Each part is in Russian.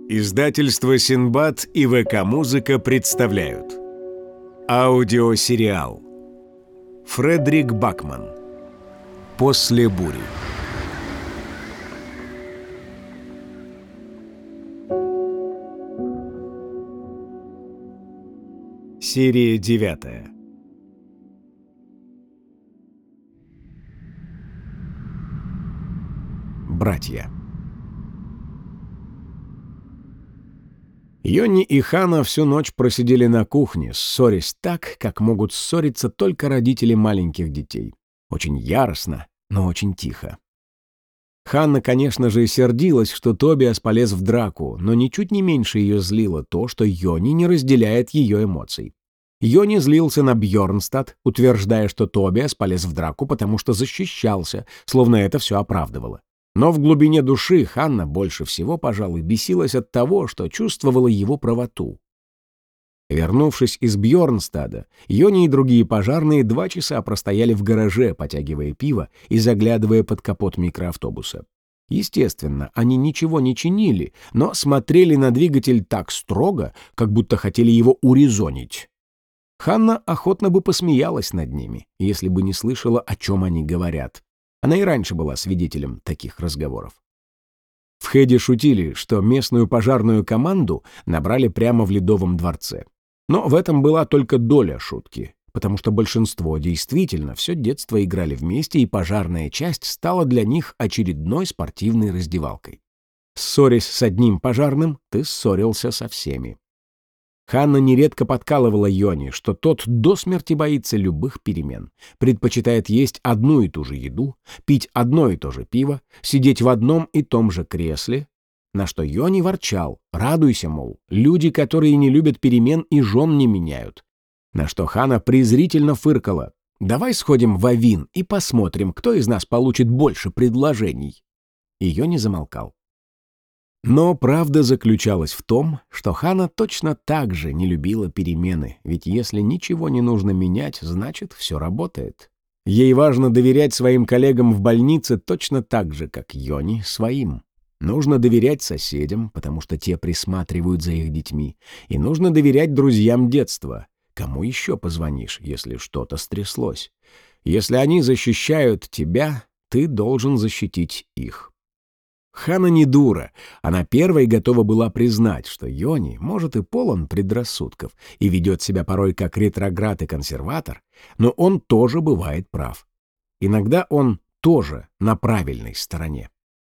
Издательство «Синбад» и ВК-музыка представляют аудиосериал Фредерик Бакман «После бури». Серия 9. Братья. Йонни и Хана всю ночь просидели на кухне, ссорясь так, как могут ссориться только родители маленьких детей. Очень яростно, но очень тихо. Ханна, конечно же, сердилась, что Тобиас полез в драку, но ничуть не меньше ее злило то, что Йонни не разделяет ее эмоций. Йонни злился на Бьорнстад, утверждая, что Тобиас полез в драку, потому что защищался, словно это все оправдывало. Но в глубине души Ханна больше всего, пожалуй, бесилась от того, что чувствовала его правоту. Вернувшись из Бьорнстада, Йонни и другие пожарные 2 часа простояли в гараже, потягивая пиво и заглядывая под капот микроавтобуса. Естественно, они ничего не чинили, но смотрели на двигатель так строго, как будто хотели его урезонить. Ханна охотно бы посмеялась над ними, если бы не слышала, о чем они говорят. Она и раньше была свидетелем таких разговоров. В Хеде шутили, что местную пожарную команду набрали прямо в Ледовом дворце. Но в этом была только доля шутки, потому что большинство действительно все детство играли вместе, и пожарная часть стала для них очередной спортивной раздевалкой. Ссорясь с одним пожарным, ты ссорился со всеми. Ханна нередко подкалывала Йонни, что тот до смерти боится любых перемен, предпочитает есть одну и ту же еду, пить одно и то же пиво, сидеть в одном и том же кресле, на что Йонни ворчал: радуйся, мол, люди, которые не любят перемен, и жен не меняют. На что Ханна презрительно фыркала: давай сходим в Авин и посмотрим, кто из нас получит больше предложений. И Йонни замолкал. Но правда заключалась в том, что Ханна точно так же не любила перемены, ведь если ничего не нужно менять, значит, все работает. Ей важно доверять своим коллегам в больнице точно так же, как Йонни своим. Нужно доверять соседям, потому что те присматривают за их детьми, и нужно доверять друзьям детства. Кому еще позвонишь, если что-то стряслось? Если они защищают тебя, ты должен защитить их. Ханна не дура. Она первой готова была признать, что Йонни, может, и полон предрассудков и ведет себя порой как ретроград и консерватор, но он тоже бывает прав. Иногда он тоже на правильной стороне.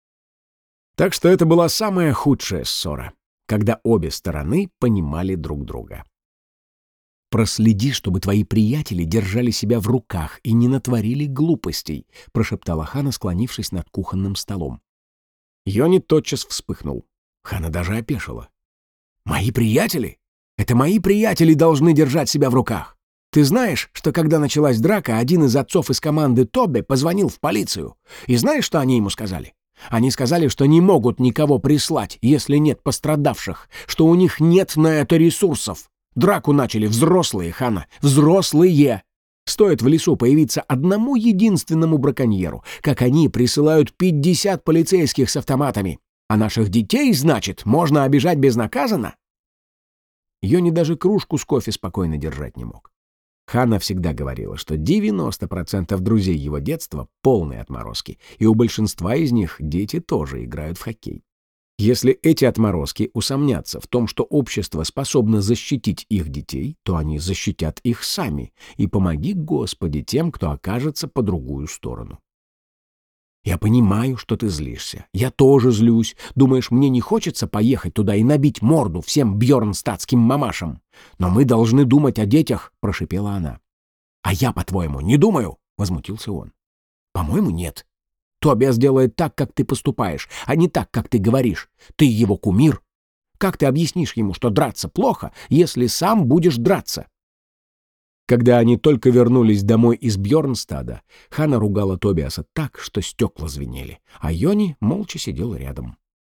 Так что это была самая худшая ссора, когда обе стороны понимали друг друга. «Проследи, чтобы твои приятели держали себя в руках и не натворили глупостей», прошептала Ханна, склонившись над кухонным столом. Йонни тотчас вспыхнул. Ханна даже опешила. «Мои приятели? Это мои приятели должны держать себя в руках. Ты знаешь, что когда началась драка, один из отцов из команды Тобби позвонил в полицию. И знаешь, что они ему сказали? Они сказали, что не могут никого прислать, если нет пострадавших, что у них нет на это ресурсов. Драку начали взрослые, Ханна, взрослые. Стоит в лесу появиться одному единственному браконьеру, как они присылают 50 полицейских с автоматами. А наших детей, значит, можно обижать безнаказанно?» Йонни даже кружку с кофе спокойно держать не мог. Ханна всегда говорила, что 90% друзей его детства — полные отморозки, и у большинства из них дети тоже играют в хоккей. Если эти отморозки усомнятся в том, что общество способно защитить их детей, то они защитят их сами, и помоги, Господи, тем, кто окажется по другую сторону. «Я понимаю, что ты злишься. Я тоже злюсь. Думаешь, мне не хочется поехать туда и набить морду всем бьорнстадским мамашам? Но мы должны думать о детях», — прошипела она. «А я, по-твоему, не думаю?» — возмутился он. «По-моему, нет. Тобиас делает так, как ты поступаешь, а не так, как ты говоришь. Ты его кумир. Как ты объяснишь ему, что драться плохо, если сам будешь драться?» Когда они только вернулись домой из Бьорнстада, Ханна ругала Тобиаса так, что стекла звенели, а Йонни молча сидел рядом.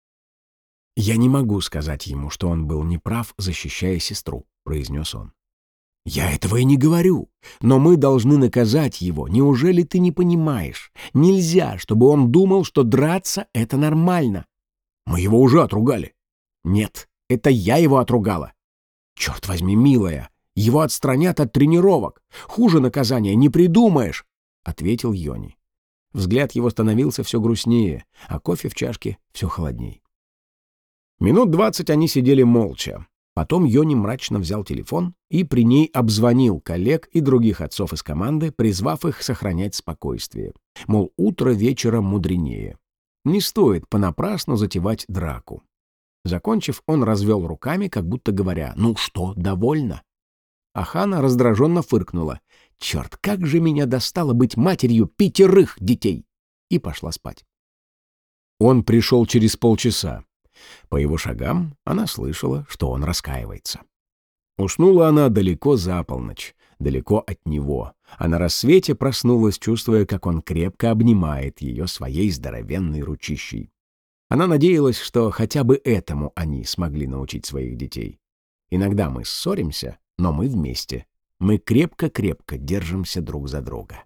«Я не могу сказать ему, что он был неправ, защищая сестру», — произнес он. «Я этого и не говорю, но мы должны наказать его. Неужели ты не понимаешь? Нельзя, чтобы он думал, что драться — это нормально». «Мы его уже отругали». Нет, это я его отругала. Черт возьми, милая, его отстранят от тренировок. Хуже наказания не придумаешь, ответил Йони. Взгляд его становился все грустнее, а кофе в чашке все холодней. Минут 20 они сидели молча. Потом Йони мрачно взял телефон и при ней обзвонил коллег и других отцов из команды, призвав их сохранять спокойствие. Мол, утро вечера мудренее. Не стоит понапрасну затевать драку. Закончив, он развел руками, как будто говоря: «Ну что, довольно?» А Хана раздраженно фыркнула: «Черт, как же меня достало быть матерью 5 детей!» и пошла спать. Он пришел через полчаса. По его шагам она слышала, что он раскаивается. Уснула она далеко за полночь, далеко от него, а на рассвете проснулась, чувствуя, как он крепко обнимает ее своей здоровенной ручищей. Она надеялась, что хотя бы этому они смогли научить своих детей. Иногда мы ссоримся, но мы вместе. Мы крепко-крепко держимся друг за друга.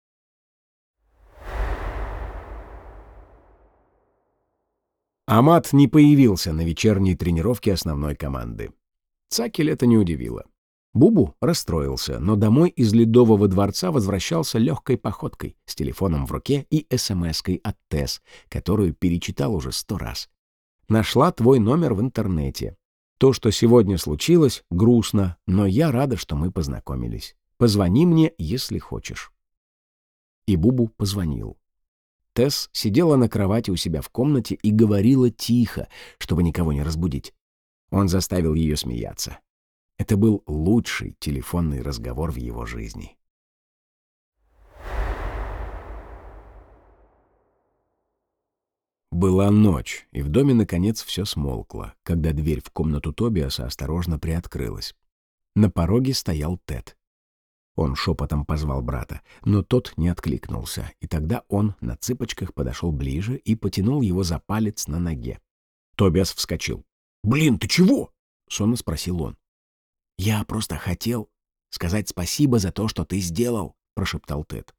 Амат не появился на вечерней тренировке основной команды. Цакель это не удивило. Бубу расстроился, но домой из Ледового дворца возвращался легкой походкой, с телефоном в руке и смс-кой от Тесс, которую перечитал уже 100 раз. «Нашла твой номер в интернете. То, что сегодня случилось, грустно, но я рада, что мы познакомились. Позвони мне, если хочешь». И Бубу позвонил. Тесс сидела на кровати у себя в комнате и говорила тихо, чтобы никого не разбудить. Он заставил ее смеяться. Это был лучший телефонный разговор в его жизни. Была ночь, и в доме, наконец, все смолкло, когда дверь в комнату Тобиаса осторожно приоткрылась. На пороге стоял Тед. Он шепотом позвал брата, но тот не откликнулся, и тогда он на цыпочках подошел ближе и потянул его за палец на ноге. Тобиас вскочил. «Блин, ты чего?» — сонно спросил он. «Я просто хотел сказать спасибо за то, что ты сделал», — прошептал Тед.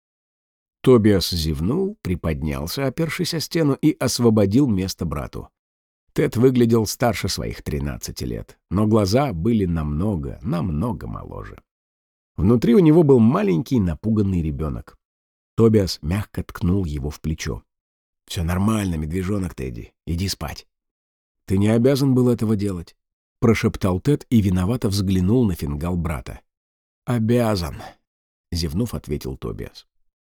Тобиас зевнул, приподнялся, опершись о стену, и освободил место брату. Тед выглядел старше своих 13 лет, но глаза были намного моложе. Внутри у него был маленький напуганный ребенок. Тобиас мягко ткнул его в плечо. «Все нормально, медвежонок Тедди, иди спать». «Ты не обязан был этого делать», — прошептал Тед и виновато взглянул на фингал брата. «Обязан», — зевнув, ответил Тобиас.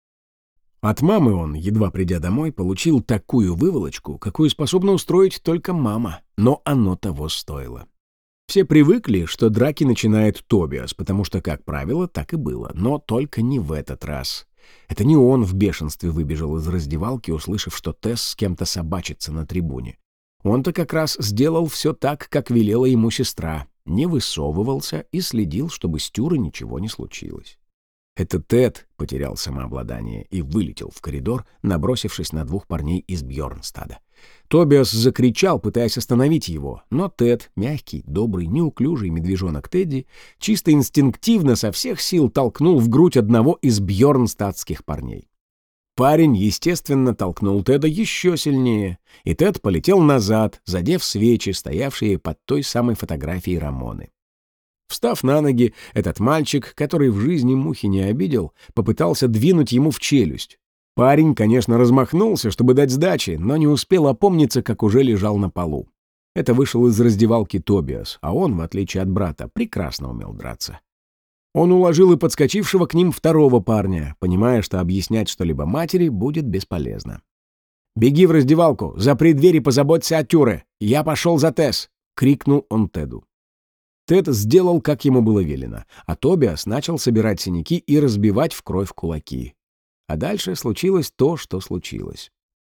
От мамы он, едва придя домой, получил такую выволочку, какую способна устроить только мама, но оно того стоило. Все привыкли, что драки начинает Тобиас, потому что, как правило, так и было, но только не в этот раз. Это не он в бешенстве выбежал из раздевалки, услышав, что Тесс с кем-то собачится на трибуне. Он-то как раз сделал все так, как велела ему сестра, не высовывался и следил, чтобы с Тюрой ничего не случилось. Это Тед потерял самообладание и вылетел в коридор, набросившись на 2 парней из Бьорнстада. Тобиас закричал, пытаясь остановить его, но Тед, мягкий, добрый, неуклюжий медвежонок Тедди, чисто инстинктивно со всех сил толкнул в грудь одного из бьорнстадских парней. Парень, естественно, толкнул Теда еще сильнее, и Тед полетел назад, задев свечи, стоявшие под той самой фотографией Рамоны. Встав на ноги, этот мальчик, который в жизни мухи не обидел, попытался двинуть ему в челюсть. Парень, конечно, размахнулся, чтобы дать сдачи, но не успел опомниться, как уже лежал на полу. Это вышел из раздевалки Тобиас, а он, в отличие от брата, прекрасно умел драться. Он уложил и подскочившего к ним второго парня, понимая, что объяснять что-либо матери будет бесполезно. «Беги в раздевалку, запри дверь и позаботься о Тюре. Я пошел за Тесс!» — крикнул он Теду. Тед сделал, как ему было велено, а Тобиас начал собирать синяки и разбивать в кровь кулаки. А дальше случилось то, что случилось.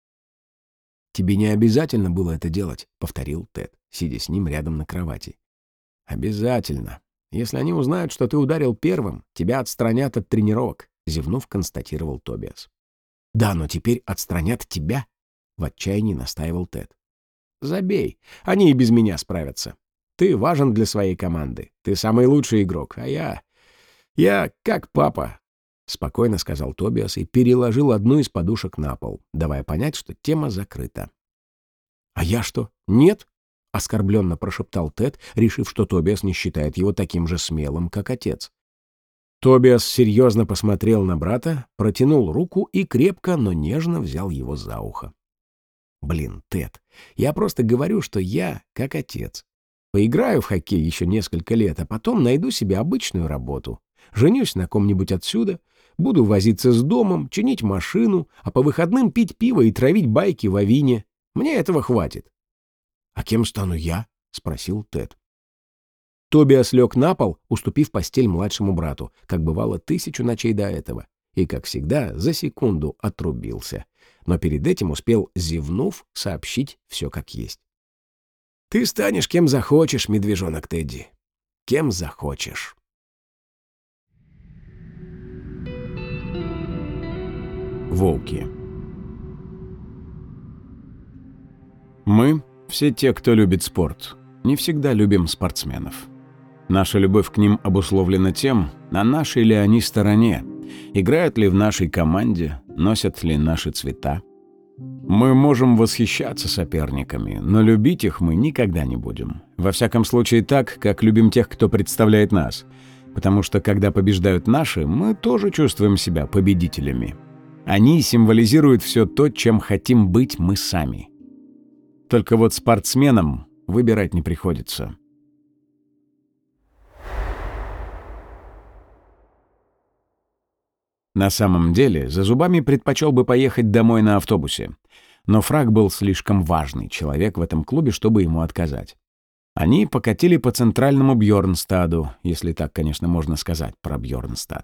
«Тебе не обязательно было это делать», — повторил Тед, сидя с ним рядом на кровати. «Обязательно. Если они узнают, что ты ударил первым, тебя отстранят от тренировок», — зевнув, констатировал Тобиас. «Да, но теперь отстранят тебя», — в отчаянии настаивал Тед. «Забей, они и без меня справятся. Ты важен для своей команды. Ты самый лучший игрок, а я как папа», — спокойно сказал Тобиас и переложил одну из подушек на пол, давая понять, что тема закрыта. «А я что? Нет? — оскорбленно прошептал Тед, решив, что Тобиас не считает его таким же смелым, как отец. Тобиас серьезно посмотрел на брата, протянул руку и крепко, но нежно взял его за ухо. «Блин, Тед, я просто говорю, что я как отец. Поиграю в хоккей еще несколько лет, а потом найду себе обычную работу. Женюсь на ком-нибудь отсюда, буду возиться с домом, чинить машину, а по выходным пить пиво и травить байки в Авине. Мне этого хватит». «А кем стану я?» — спросил Тед. Тобиас лег на пол, уступив постель младшему брату, как бывало 1000 ночей до этого, и, как всегда, за секунду отрубился. Но перед этим успел, зевнув, сообщить все как есть. «Ты станешь кем захочешь, медвежонок Тедди. Кем захочешь». Волки. Мы, все те, кто любит спорт, не всегда любим спортсменов. Наша любовь к ним обусловлена тем, на нашей ли они стороне, играют ли в нашей команде, носят ли наши цвета. Мы можем восхищаться соперниками, но любить их мы никогда не будем. Во всяком случае так, как любим тех, кто представляет нас. Потому что, когда побеждают наши, мы тоже чувствуем себя победителями. Они символизируют все то, чем хотим быть мы сами. Только вот спортсменам выбирать не приходится. На самом деле, Зазубами предпочел бы поехать домой на автобусе. Но Фрак был слишком важный человек в этом клубе, чтобы ему отказать. Они покатили по центральному Бьорнстаду, если так, конечно, можно сказать про Бьорнстад.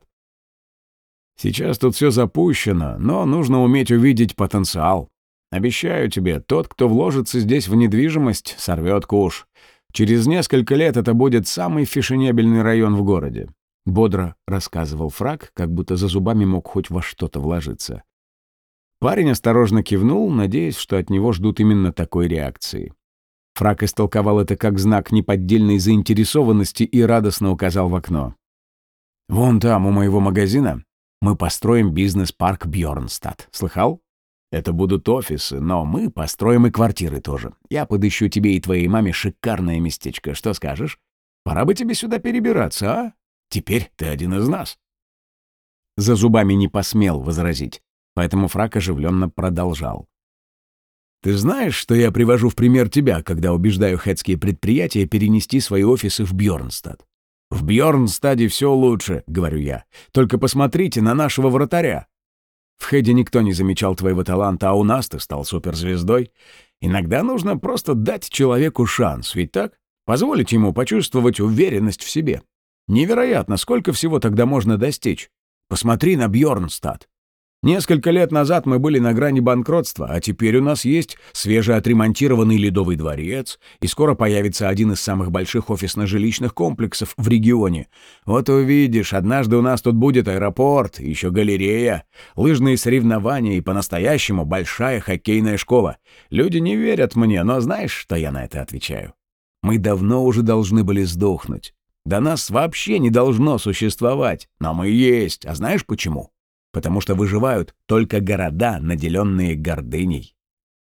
Сейчас тут все запущено, но нужно уметь увидеть потенциал. Обещаю тебе, тот, кто вложится здесь в недвижимость, сорвет куш. Через несколько лет это будет самый фешенебельный район в городе. Бодро рассказывал Фрак, как будто Зазубами мог хоть во что-то вложиться. Парень осторожно кивнул, надеясь, что от него ждут именно такой реакции. Фрак истолковал это как знак неподдельной заинтересованности и радостно указал в окно. «Вон там, у моего магазина, мы построим бизнес-парк Бьорнстад. Слыхал? Это будут офисы, но мы построим и квартиры тоже. Я подыщу тебе и твоей маме шикарное местечко. Что скажешь? Пора бы тебе сюда перебираться, а? Теперь ты один из нас». Зазубами не посмел возразить, поэтому Фрак оживленно продолжал. «Ты знаешь, что я привожу в пример тебя, когда убеждаю хэтские предприятия перенести свои офисы в Бьорнстад? В Бьорнстаде все лучше, говорю я. Только посмотрите на нашего вратаря. В Хэде никто не замечал твоего таланта, а у нас ты стал суперзвездой. Иногда нужно просто дать человеку шанс, ведь так? Позволить ему почувствовать уверенность в себе. Невероятно, сколько всего тогда можно достичь. Посмотри на Бьорнстад. Несколько лет назад мы были на грани банкротства, а теперь у нас есть свежеотремонтированный Ледовый дворец, и скоро появится один из самых больших офисно-жилищных комплексов в регионе. Вот увидишь, однажды у нас тут будет аэропорт, еще галерея, лыжные соревнования и по-настоящему большая хоккейная школа. Люди не верят мне, но знаешь, что я на это отвечаю? Мы давно уже должны были сдохнуть. До нас вообще не должно существовать, но мы есть. А знаешь почему? Потому что выживают только города, наделенные гордыней.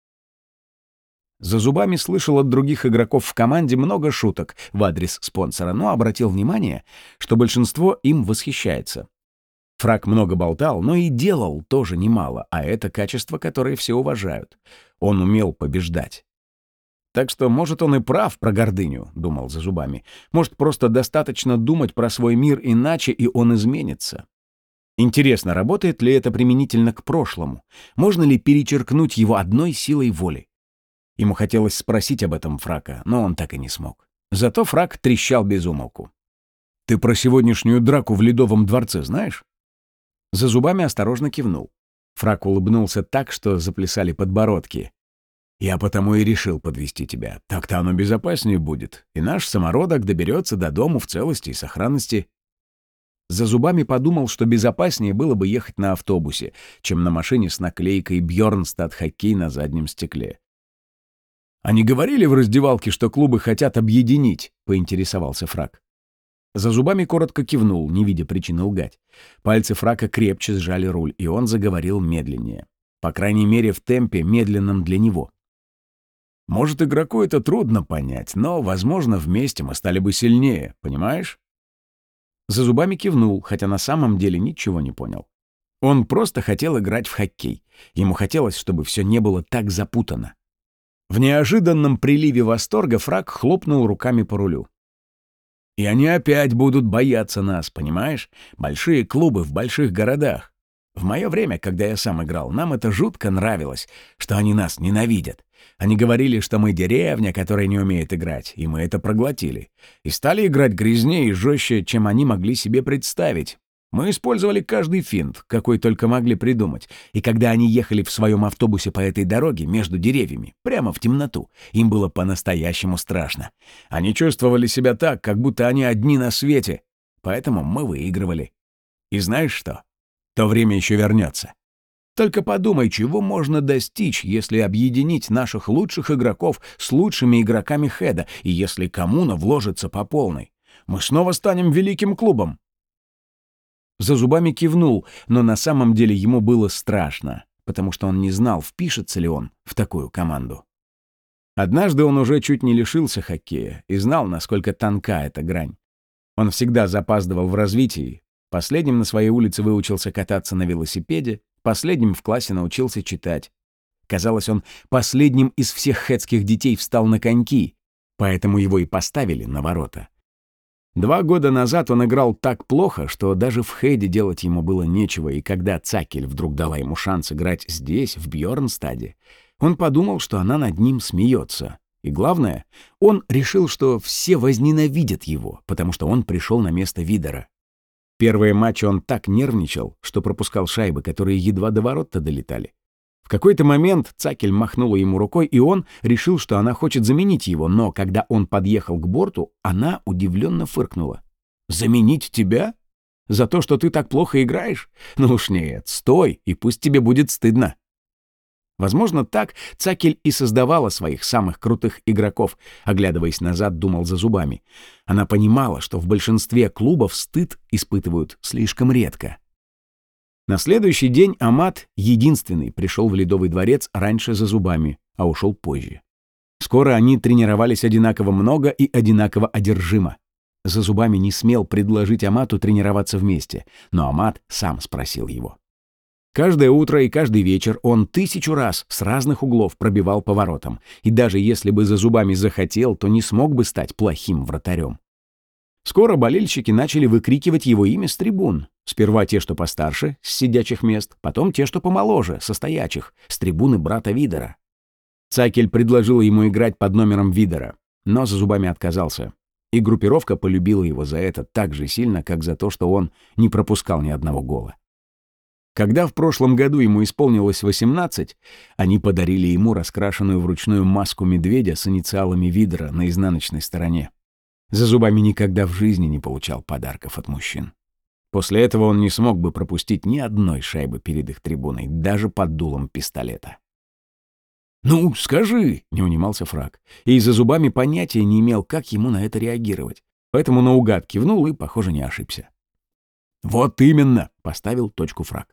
Зазубами слышал от других игроков в команде много шуток в адрес спонсора, но обратил внимание, что большинство им восхищается. Фрак много болтал, но и делал тоже немало, а это качество, которое все уважают. Он умел побеждать. Так что, может, он и прав про гордыню, думал Зазубами. Может, просто достаточно думать про свой мир иначе, и он изменится. Интересно, работает ли это применительно к прошлому? Можно ли перечеркнуть его одной силой воли? Ему хотелось спросить об этом Фрака, но он так и не смог. Зато Фрак трещал без умолку. «Ты про сегодняшнюю драку в Ледовом дворце знаешь?» Зазубами осторожно кивнул. Фрак улыбнулся так, что заплясали подбородки. «Я потому и решил подвести тебя. Так-то оно безопаснее будет, и наш самородок доберется до дому в целости и сохранности». Зазубами подумал, что безопаснее было бы ехать на автобусе, чем на машине с наклейкой «Бьорнстад хоккей» на заднем стекле. «Они говорили в раздевалке, что клубы хотят объединить?» — поинтересовался Фрак. Зазубами коротко кивнул, не видя причины лгать. Пальцы Фрака крепче сжали руль, и он заговорил медленнее. По крайней мере, в темпе, медленном для него. Может, игроку это трудно понять, но, возможно, вместе мы стали бы сильнее, понимаешь?» За зубами кивнул, хотя на самом деле ничего не понял. Он просто хотел играть в хоккей. Ему хотелось, чтобы все не было так запутано. В неожиданном приливе восторга Фрак хлопнул руками по рулю. «И они опять будут бояться нас, понимаешь? Большие клубы в больших городах. В мое время, когда я сам играл, нам это жутко нравилось, что они нас ненавидят. Они говорили, что мы деревня, которая не умеет играть, и мы это проглотили. И стали играть грязнее и жестче, чем они могли себе представить. Мы использовали каждый финт, какой только могли придумать. И когда они ехали в своем автобусе по этой дороге между деревьями, прямо в темноту, им было по-настоящему страшно. Они чувствовали себя так, как будто они одни на свете. Поэтому мы выигрывали. И знаешь что? То время еще вернется. Только подумай, чего можно достичь, если объединить наших лучших игроков с лучшими игроками Хеда, и если коммуна вложится по полной. Мы снова станем великим клубом. За зубами кивнул, но на самом деле ему было страшно, потому что он не знал, впишется ли он в такую команду. Однажды он уже чуть не лишился хоккея и знал, насколько тонка эта грань. Он всегда запаздывал в развитии. Последним на своей улице выучился кататься на велосипеде, последним в классе научился читать. Казалось, он последним из всех хедских детей встал на коньки, поэтому его и поставили на ворота. 2 года назад он играл так плохо, что даже в Хеде делать ему было нечего, и когда Цакель вдруг дала ему шанс играть здесь, в Бьорнстаде, он подумал, что она над ним смеется. И главное, он решил, что все возненавидят его, потому что он пришел на место Видера. Первые матчи он так нервничал, что пропускал шайбы, которые едва до ворот-то долетали. В какой-то момент Цакель махнула ему рукой, и он решил, что она хочет заменить его, но когда он подъехал к борту, она удивленно фыркнула. «Заменить тебя? За то, что ты так плохо играешь? Ну уж нет, стой, и пусть тебе будет стыдно». Возможно, так Цакель и создавала своих самых крутых игроков, оглядываясь назад, думал за зубами. Она понимала, что в большинстве клубов стыд испытывают слишком редко. На следующий день Амат, единственный, пришел в Ледовый дворец раньше за зубами, а ушел позже. Скоро они тренировались одинаково много и одинаково одержимо. За зубами не смел предложить Амату тренироваться вместе, но Амат сам спросил его. Каждое утро и каждый вечер он 1000 раз с разных углов пробивал по воротам, и даже если бы за зубами захотел, то не смог бы стать плохим вратарем. Скоро болельщики начали выкрикивать его имя с трибун. Сперва те, что постарше, с сидячих мест, потом те, что помоложе, со стоячих, с трибуны брата Видера. Цакель предложил ему играть под номером Видера, но за зубами отказался. И группировка полюбила его за это так же сильно, как за то, что он не пропускал ни одного гола. Когда в прошлом году ему исполнилось 18, они подарили ему раскрашенную вручную маску медведя с инициалами Видера на изнаночной стороне. За зубами никогда в жизни не получал подарков от мужчин. После этого он не смог бы пропустить ни одной шайбы перед их трибуной, даже под дулом пистолета. «Ну, скажи!» — не унимался Фрак. И за зубами понятия не имел, как ему на это реагировать. Поэтому наугад кивнул и, похоже, не ошибся. «Вот именно!» — поставил точку Фрак.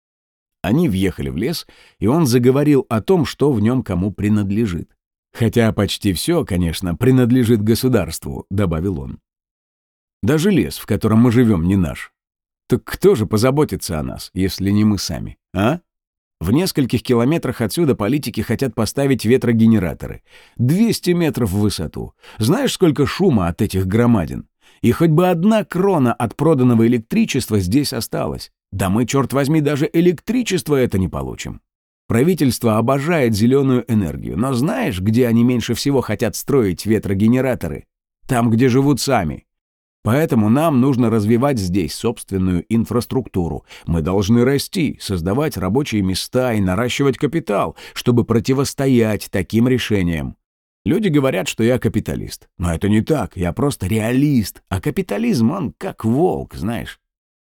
Они въехали в лес, и он заговорил о том, что в нем кому принадлежит. «Хотя почти все, конечно, принадлежит государству», — добавил он. «Даже лес, в котором мы живем, не наш. Так кто же позаботится о нас, если не мы сами, а? В нескольких километрах отсюда политики хотят поставить ветрогенераторы. 200 метров в высоту. Знаешь, сколько шума от этих громадин? И хоть бы 1 крона от проданного электричества здесь осталась. Да мы, черт возьми, даже электричество это не получим. Правительство обожает зеленую энергию, но знаешь, где они меньше всего хотят строить ветрогенераторы? Там, где живут сами. Поэтому нам нужно развивать здесь собственную инфраструктуру. Мы должны расти, создавать рабочие места и наращивать капитал, чтобы противостоять таким решениям. Люди говорят, что я капиталист. Но это не так, я просто реалист. А капитализм, он как волк, знаешь.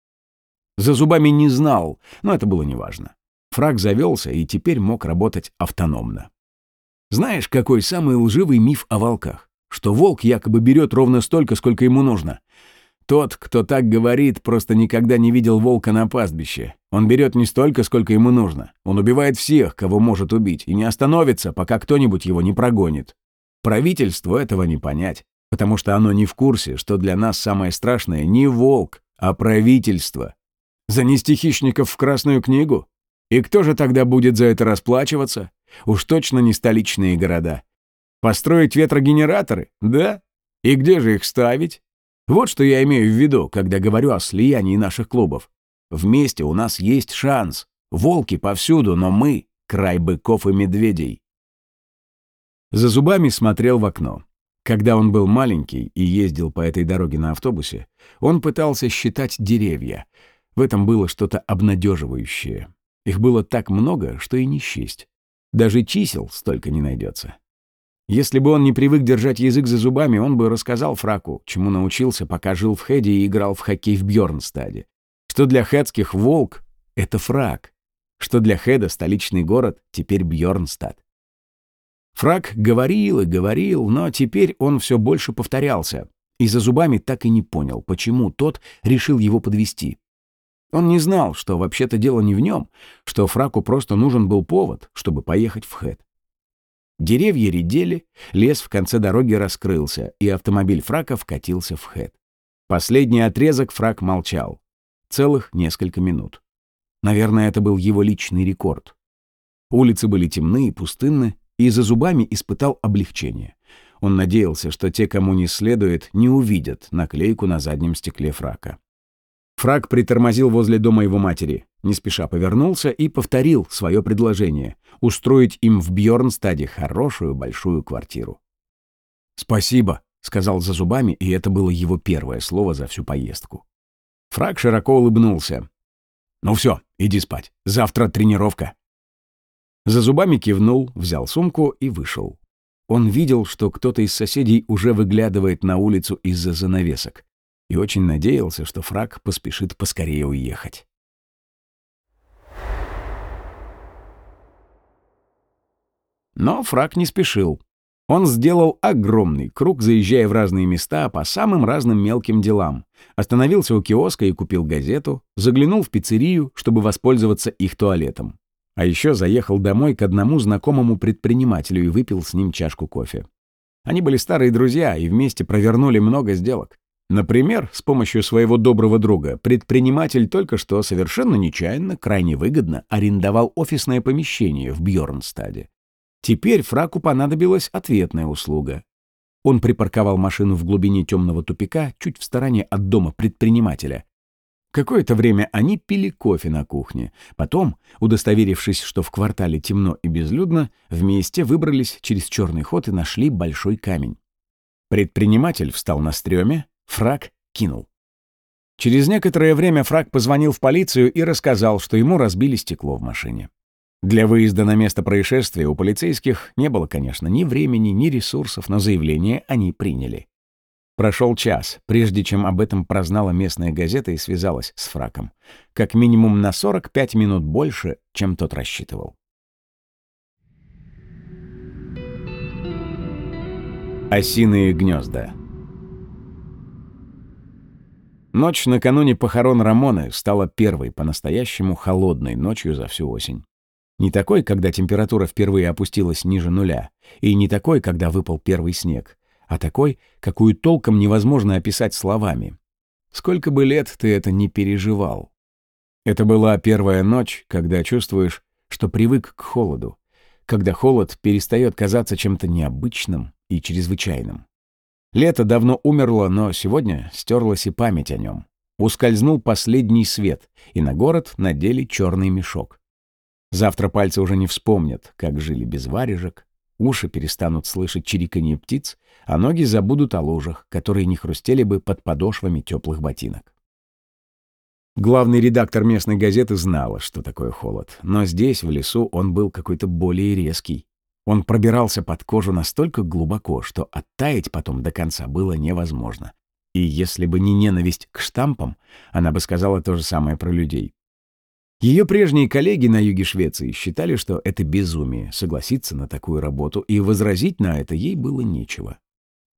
За зубами не знал, но это было неважно. Фрак завелся и теперь мог работать автономно. Знаешь, какой самый лживый миф о волках? Что волк якобы берет ровно столько, сколько ему нужно. Тот, кто так говорит, просто никогда не видел волка на пастбище. Он берет не столько, сколько ему нужно. Он убивает всех, кого может убить, и не остановится, пока кто-нибудь его не прогонит. Правительству этого не понять, потому что оно не в курсе, что для нас самое страшное не волк, а правительство. Занести хищников в Красную книгу? И кто же тогда будет за это расплачиваться? Уж точно не столичные города. Построить ветрогенераторы? Да? И где же их ставить? Вот что я имею в виду, когда говорю о слиянии наших клубов. Вместе у нас есть шанс. Волки повсюду, но мы — край быков и медведей. За зубами смотрел в окно. Когда он был маленький и ездил по этой дороге на автобусе, он пытался считать деревья. В этом было что-то обнадеживающее. Их было так много, что и не счесть. Даже чисел столько не найдется. Если бы он не привык держать язык за зубами, он бы рассказал Фраку, чему научился, пока жил в Хеде и играл в хоккей в Бьорнстаде. Что для хедских волк — это Фрак. Что для Хеда столичный город теперь Бьорнстад. Фрак говорил и говорил, но теперь он все больше повторялся. И за зубами так и не понял, почему тот решил его подвести. Он не знал, что вообще-то дело не в нем, что Фраку просто нужен был повод, чтобы поехать в Хед. Деревья редели, лес в конце дороги раскрылся, и автомобиль Фрака вкатился в Хед. Последний отрезок Фрак молчал. Целых несколько минут. Наверное, это был его личный рекорд. Улицы были темны и пустынны, и за зубами испытал облегчение. Он надеялся, что те, кому не следует, не увидят наклейку на заднем стекле Фрака. Фрак притормозил возле дома его матери, не спеша повернулся и повторил свое предложение — устроить им в Бьорнстаде хорошую большую квартиру. «Спасибо», — сказал за зубами, и это было его первое слово за всю поездку. Фрак широко улыбнулся. «Ну все, иди спать. Завтра тренировка». За зубами кивнул, взял сумку и вышел. Он видел, что кто-то из соседей уже выглядывает на улицу из-за занавесок, и очень надеялся, что Фрак поспешит поскорее уехать. Но Фрак не спешил. Он сделал огромный круг, заезжая в разные места по самым разным мелким делам. Остановился у киоска и купил газету, заглянул в пиццерию, чтобы воспользоваться их туалетом. А еще заехал домой к одному знакомому предпринимателю и выпил с ним чашку кофе. Они были старые друзья и вместе провернули много сделок. Например, с помощью своего доброго друга предприниматель только что совершенно нечаянно, крайне выгодно арендовал офисное помещение в Бьорнстаде. Теперь Фраку понадобилась ответная услуга. Он припарковал машину в глубине темного тупика, чуть в стороне от дома предпринимателя. Какое-то время они пили кофе на кухне. Потом, удостоверившись, что в квартале темно и безлюдно, вместе выбрались через черный ход и нашли большой камень. Предприниматель встал на стреме, Фрак кинул. Через некоторое время Фрак позвонил в полицию и рассказал, что ему разбили стекло в машине. Для выезда на место происшествия у полицейских не было, конечно, ни времени, ни ресурсов, но заявление они приняли. Прошел час, прежде чем об этом прознала местная газета и связалась с Фраком. Как минимум на 45 минут больше, чем тот рассчитывал. Осиные гнезда. Ночь накануне похорон Рамоны стала первой по-настоящему холодной ночью за всю осень. Не такой, когда температура впервые опустилась ниже нуля, и не такой, когда выпал первый снег, а такой, какую толком невозможно описать словами. Сколько бы лет ты это не переживал. Это была первая ночь, когда чувствуешь, что привык к холоду, когда холод перестает казаться чем-то необычным и чрезвычайным. Лето давно умерло, но сегодня стерлась и память о нем. Ускользнул последний свет, и на город надели черный мешок. Завтра пальцы уже не вспомнят, как жили без варежек, уши перестанут слышать чириканье птиц, а ноги забудут о лужах, которые не хрустели бы под подошвами теплых ботинок. Главный редактор местной газеты знала, что такое холод, но здесь, в лесу, он был какой-то более резкий. Он пробирался под кожу настолько глубоко, что оттаять потом до конца было невозможно. И если бы не ненависть к штампам, она бы сказала то же самое про людей. Ее прежние коллеги на юге Швеции считали, что это безумие — согласиться на такую работу, и возразить на это ей было нечего.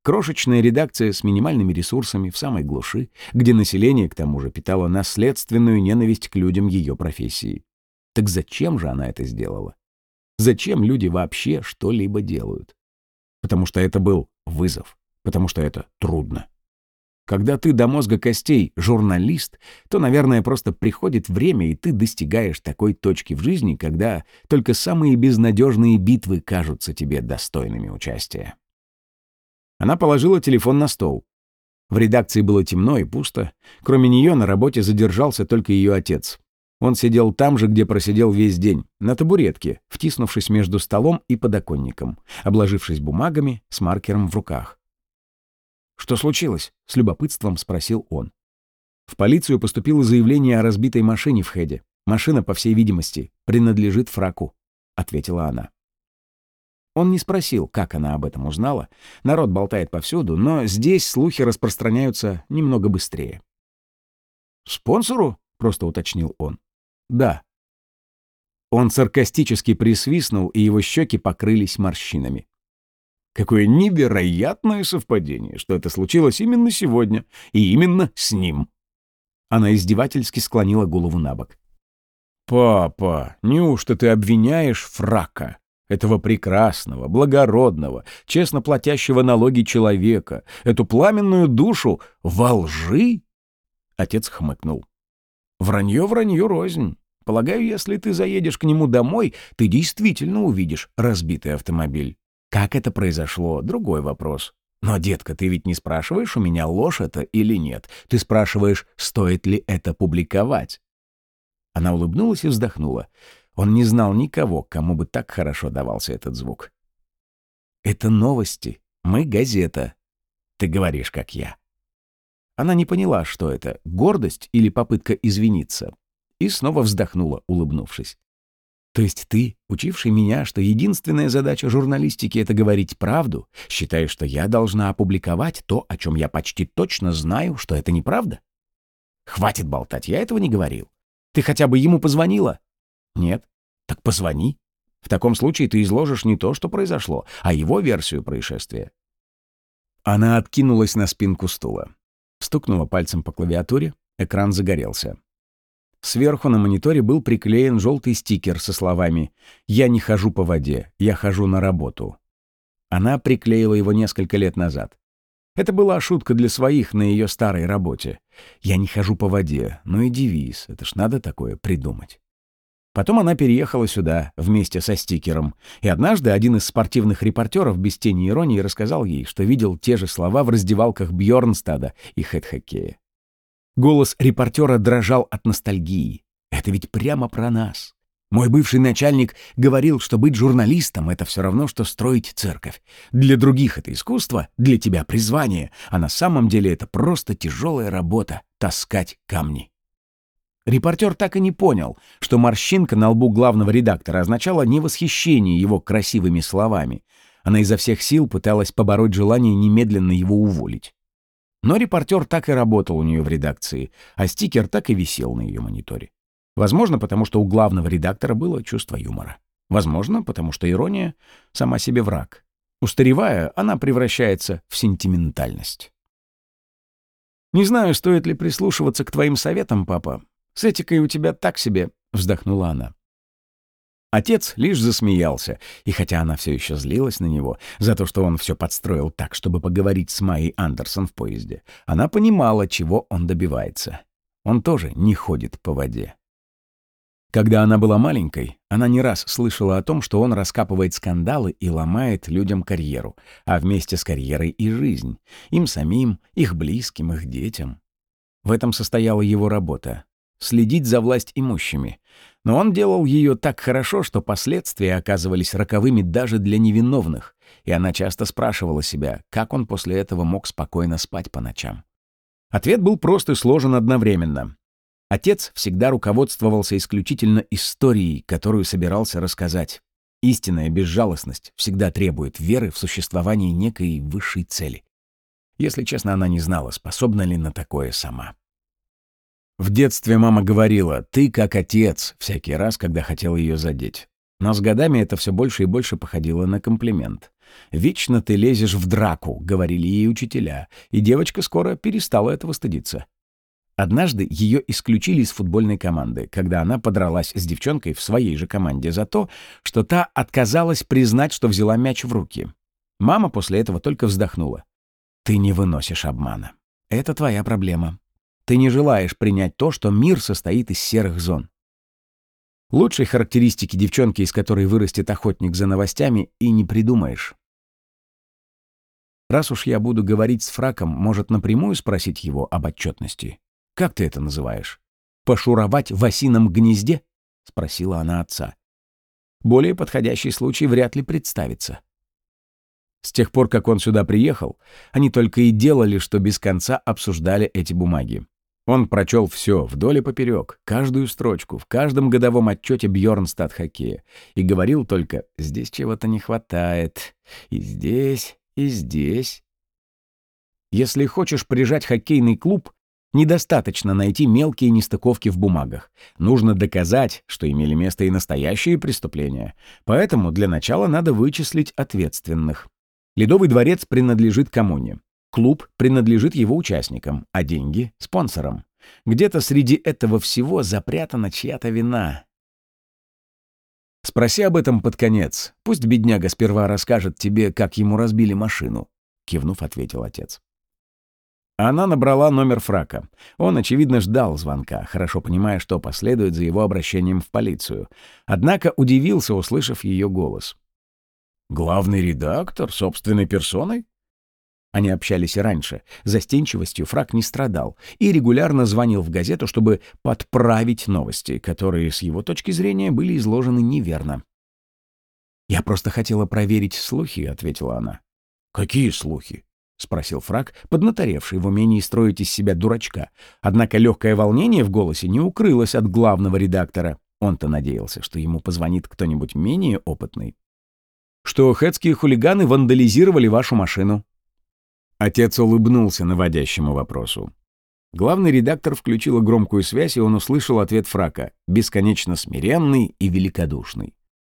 Крошечная редакция с минимальными ресурсами в самой глуши, где население, к тому же, питало наследственную ненависть к людям ее профессии. Так зачем же она это сделала? Зачем люди вообще что-либо делают? Потому что это был вызов, потому что это трудно. Когда ты до мозга костей журналист, то, наверное, просто приходит время, и ты достигаешь такой точки в жизни, когда только самые безнадежные битвы кажутся тебе достойными участия. Она положила телефон на стол. В редакции было темно и пусто. Кроме нее на работе задержался только ее отец. Он сидел там же, где просидел весь день, на табуретке, втиснувшись между столом и подоконником, обложившись бумагами, с маркером в руках. «Что случилось?» — с любопытством спросил он. В полицию поступило заявление о разбитой машине в Хэде. Машина, по всей видимости, принадлежит Фраку, — ответила она. Он не спросил, как она об этом узнала. Народ болтает повсюду, но здесь слухи распространяются немного быстрее. «Спонсору?» — просто уточнил он. «Да». Он саркастически присвистнул, и его щеки покрылись морщинами. Какое невероятное совпадение, что это случилось именно сегодня и именно с ним. Она издевательски склонила голову набок. «Папа, неужто ты обвиняешь Фрака, этого прекрасного, благородного, честно платящего налоги человека, эту пламенную душу во лжи?» Отец хмыкнул. «Вранье рознь. Полагаю, если ты заедешь к нему домой, ты действительно увидишь разбитый автомобиль. Как это произошло — другой вопрос. Но, детка, ты ведь не спрашиваешь у меня, ложь это или нет. Ты спрашиваешь, стоит ли это публиковать». Она улыбнулась и вздохнула. Он не знал никого, кому бы так хорошо давался этот звук. «Это новости. Мы газета. Ты говоришь, как я». Она не поняла, что это — гордость или попытка извиниться. И снова вздохнула, улыбнувшись. «То есть ты, учивший меня, что единственная задача журналистики — это говорить правду, считаешь, что я должна опубликовать то, о чем я почти точно знаю, что это неправда? Хватит болтать, я этого не говорил. Ты хотя бы ему позвонила? Нет? Так позвони. В таком случае ты изложишь не то, что произошло, а его версию происшествия». Она откинулась на спинку стула. Стукнула пальцем по клавиатуре, экран загорелся. Сверху на мониторе был приклеен желтый стикер со словами «Я не хожу по воде, я хожу на работу». Она приклеила его несколько лет назад. Это была шутка для своих на ее старой работе. «Я не хожу по воде», ну и девиз, это ж надо такое придумать. Потом она переехала сюда вместе со стикером, и однажды один из спортивных репортеров без тени иронии рассказал ей, что видел те же слова в раздевалках Бьорнстада и Хэт-хоккея. Голос репортера дрожал от ностальгии. Это ведь прямо про нас. Мой бывший начальник говорил, что быть журналистом — это все равно, что строить церковь. Для других это искусство, для тебя призвание, а на самом деле это просто тяжелая работа — таскать камни. Репортер так и не понял, что морщинка на лбу главного редактора означала не восхищение его красивыми словами. Она изо всех сил пыталась побороть желание немедленно его уволить. Но репортер так и работал у нее в редакции, а стикер так и висел на ее мониторе. Возможно, потому что у главного редактора было чувство юмора. Возможно, потому что ирония — сама себе враг. Устаревая, она превращается в сентиментальность. «Не знаю, стоит ли прислушиваться к твоим советам, папа. С этикой у тебя так себе», — вздохнула она. Отец лишь засмеялся, и хотя она все еще злилась на него за то, что он все подстроил так, чтобы поговорить с Майей Андерсон в поезде, она понимала, чего он добивается. Он тоже не ходит по воде. Когда она была маленькой, она не раз слышала о том, что он раскапывает скандалы и ломает людям карьеру, а вместе с карьерой и жизнь, им самим, их близким, их детям. В этом состояла его работа — следить за власть имущими. Но он делал ее так хорошо, что последствия оказывались роковыми даже для невиновных, и она часто спрашивала себя, как он после этого мог спокойно спать по ночам. Ответ был прост и сложен одновременно. Отец всегда руководствовался исключительно историей, которую собирался рассказать. Истинная безжалостность всегда требует веры в существование некой высшей цели. Если честно, она не знала, способна ли на такое сама. В детстве мама говорила «ты как отец» всякий раз, когда хотел ее задеть. Но с годами это все больше и больше походило на комплимент. «Вечно ты лезешь в драку», — говорили ей учителя, и девочка скоро перестала этого стыдиться. Однажды ее исключили из футбольной команды, когда она подралась с девчонкой в своей же команде за то, что та отказалась признать, что взяла мяч в руки. Мама после этого только вздохнула. «Ты не выносишь обмана. Это твоя проблема. Ты не желаешь принять то, что мир состоит из серых зон». Лучшей характеристики девчонки, из которой вырастет охотник за новостями, и не придумаешь. Раз уж я буду говорить с Фраком, может, напрямую спросить его об отчетности? Как ты это называешь? Пошуровать в осином гнезде? Спросила она отца. Более подходящий случай вряд ли представится. С тех пор, как он сюда приехал, они только и делали, что без конца обсуждали эти бумаги. Он прочел все вдоль и поперек, каждую строчку, в каждом годовом отчете Бьорнстад-хоккея и говорил только «здесь чего-то не хватает, и здесь, и здесь». Если хочешь прижать хоккейный клуб, недостаточно найти мелкие нестыковки в бумагах. Нужно доказать, что имели место и настоящие преступления. Поэтому для начала надо вычислить ответственных. Ледовый дворец принадлежит коммуне. Клуб принадлежит его участникам, а деньги — спонсорам. Где-то среди этого всего запрятана чья-то вина. Спроси об этом под конец. Пусть бедняга сперва расскажет тебе, как ему разбили машину, — кивнув, ответил отец. Она набрала номер Фрака. Он, очевидно, ждал звонка, хорошо понимая, что последует за его обращением в полицию. Однако удивился, услышав ее голос. «Главный редактор? Собственной персоной?» Они общались и раньше. Застенчивостью Фрак не страдал и регулярно звонил в газету, чтобы подправить новости, которые, с его точки зрения, были изложены неверно. «Я просто хотела проверить слухи», — ответила она. «Какие слухи?» — спросил Фрак, поднаторевший в умении строить из себя дурачка. Однако легкое волнение в голосе не укрылось от главного редактора. Он-то надеялся, что ему позвонит кто-нибудь менее опытный. «Что хэтские хулиганы вандализировали вашу машину». Отец улыбнулся наводящему вопросу. Главный редактор включила громкую связь, и он услышал ответ Фрака, бесконечно смиренный и великодушный.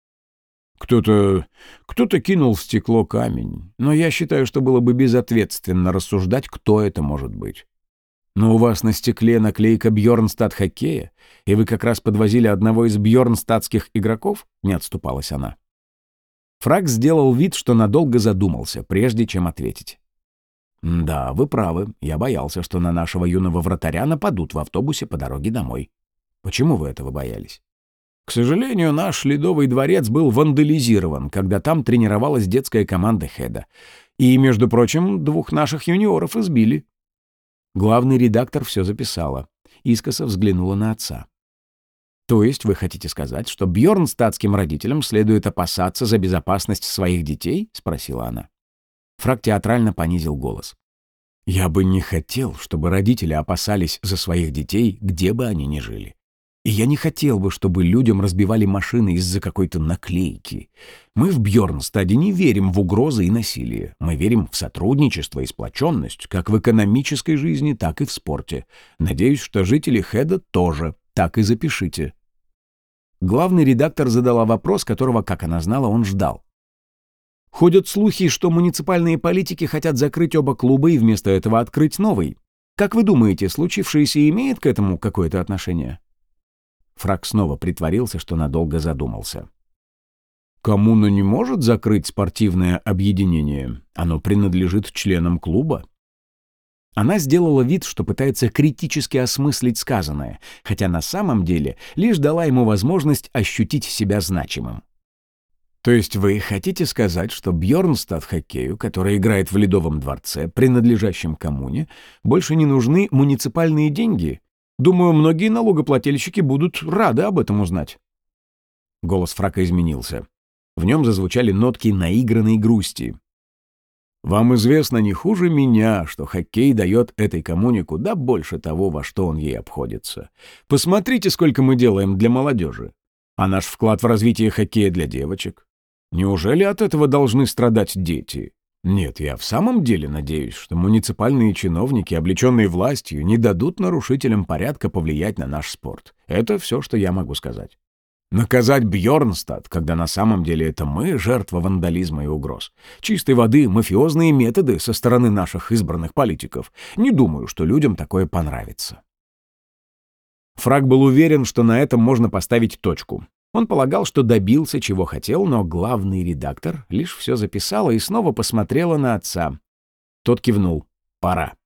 Кто-то кинул в стекло камень, но я считаю, что было бы безответственно рассуждать, кто это может быть. Но у вас на стекле наклейка Бьорнстад-хоккея, и вы как раз подвозили одного из бьорнстадских игроков? Не отступалась она. Фрак сделал вид, что надолго задумался, прежде чем ответить. «Да, вы правы. Я боялся, что на нашего юного вратаря нападут в автобусе по дороге домой. Почему вы этого боялись? К сожалению, наш Ледовый дворец был вандализирован, когда там тренировалась детская команда Хеда. И, между прочим, 2 наших юниоров избили». Главный редактор все записала. Искоса взглянула на отца. «То есть вы хотите сказать, что бьорнстадским родителям следует опасаться за безопасность своих детей?» — спросила она. Фрак театрально понизил голос. «Я бы не хотел, чтобы родители опасались за своих детей, где бы они ни жили. И я не хотел бы, чтобы людям разбивали машины из-за какой-то наклейки. Мы в Бьорнстаде не верим в угрозы и насилие. Мы верим в сотрудничество и сплоченность, как в экономической жизни, так и в спорте. Надеюсь, что жители Хеда тоже. Так и запишите». Главный редактор задала вопрос, которого, как она знала, он ждал. «Ходят слухи, что муниципальные политики хотят закрыть оба клуба и вместо этого открыть новый. Как вы думаете, случившееся имеет к этому какое-то отношение?» Фрак снова притворился, что надолго задумался. «Коммуна не может закрыть спортивное объединение. Оно принадлежит членам клуба». Она сделала вид, что пытается критически осмыслить сказанное, хотя на самом деле лишь дала ему возможность ощутить себя значимым. «То есть вы хотите сказать, что Бьорнстад-хоккею, который играет в Ледовом дворце, принадлежащем коммуне, больше не нужны муниципальные деньги? Думаю, многие налогоплательщики будут рады об этом узнать». Голос Фрака изменился. В нем зазвучали нотки наигранной грусти. «Вам известно не хуже меня, что хоккей дает этой коммуне куда больше того, во что он ей обходится. Посмотрите, сколько мы делаем для молодежи. А наш вклад в развитие хоккея для девочек? Неужели от этого должны страдать дети? Нет, я в самом деле надеюсь, что муниципальные чиновники, облеченные властью, не дадут нарушителям порядка повлиять на наш спорт. Это все, что я могу сказать». Наказать Бьорнстад, когда на самом деле это мы жертва вандализма и угроз. Чистой воды мафиозные методы со стороны наших избранных политиков. Не думаю, что людям такое понравится. Фрак был уверен, что на этом можно поставить точку. Он полагал, что добился, чего хотел, но главный редактор лишь все записала и снова посмотрела на отца. Тот кивнул. «Пора».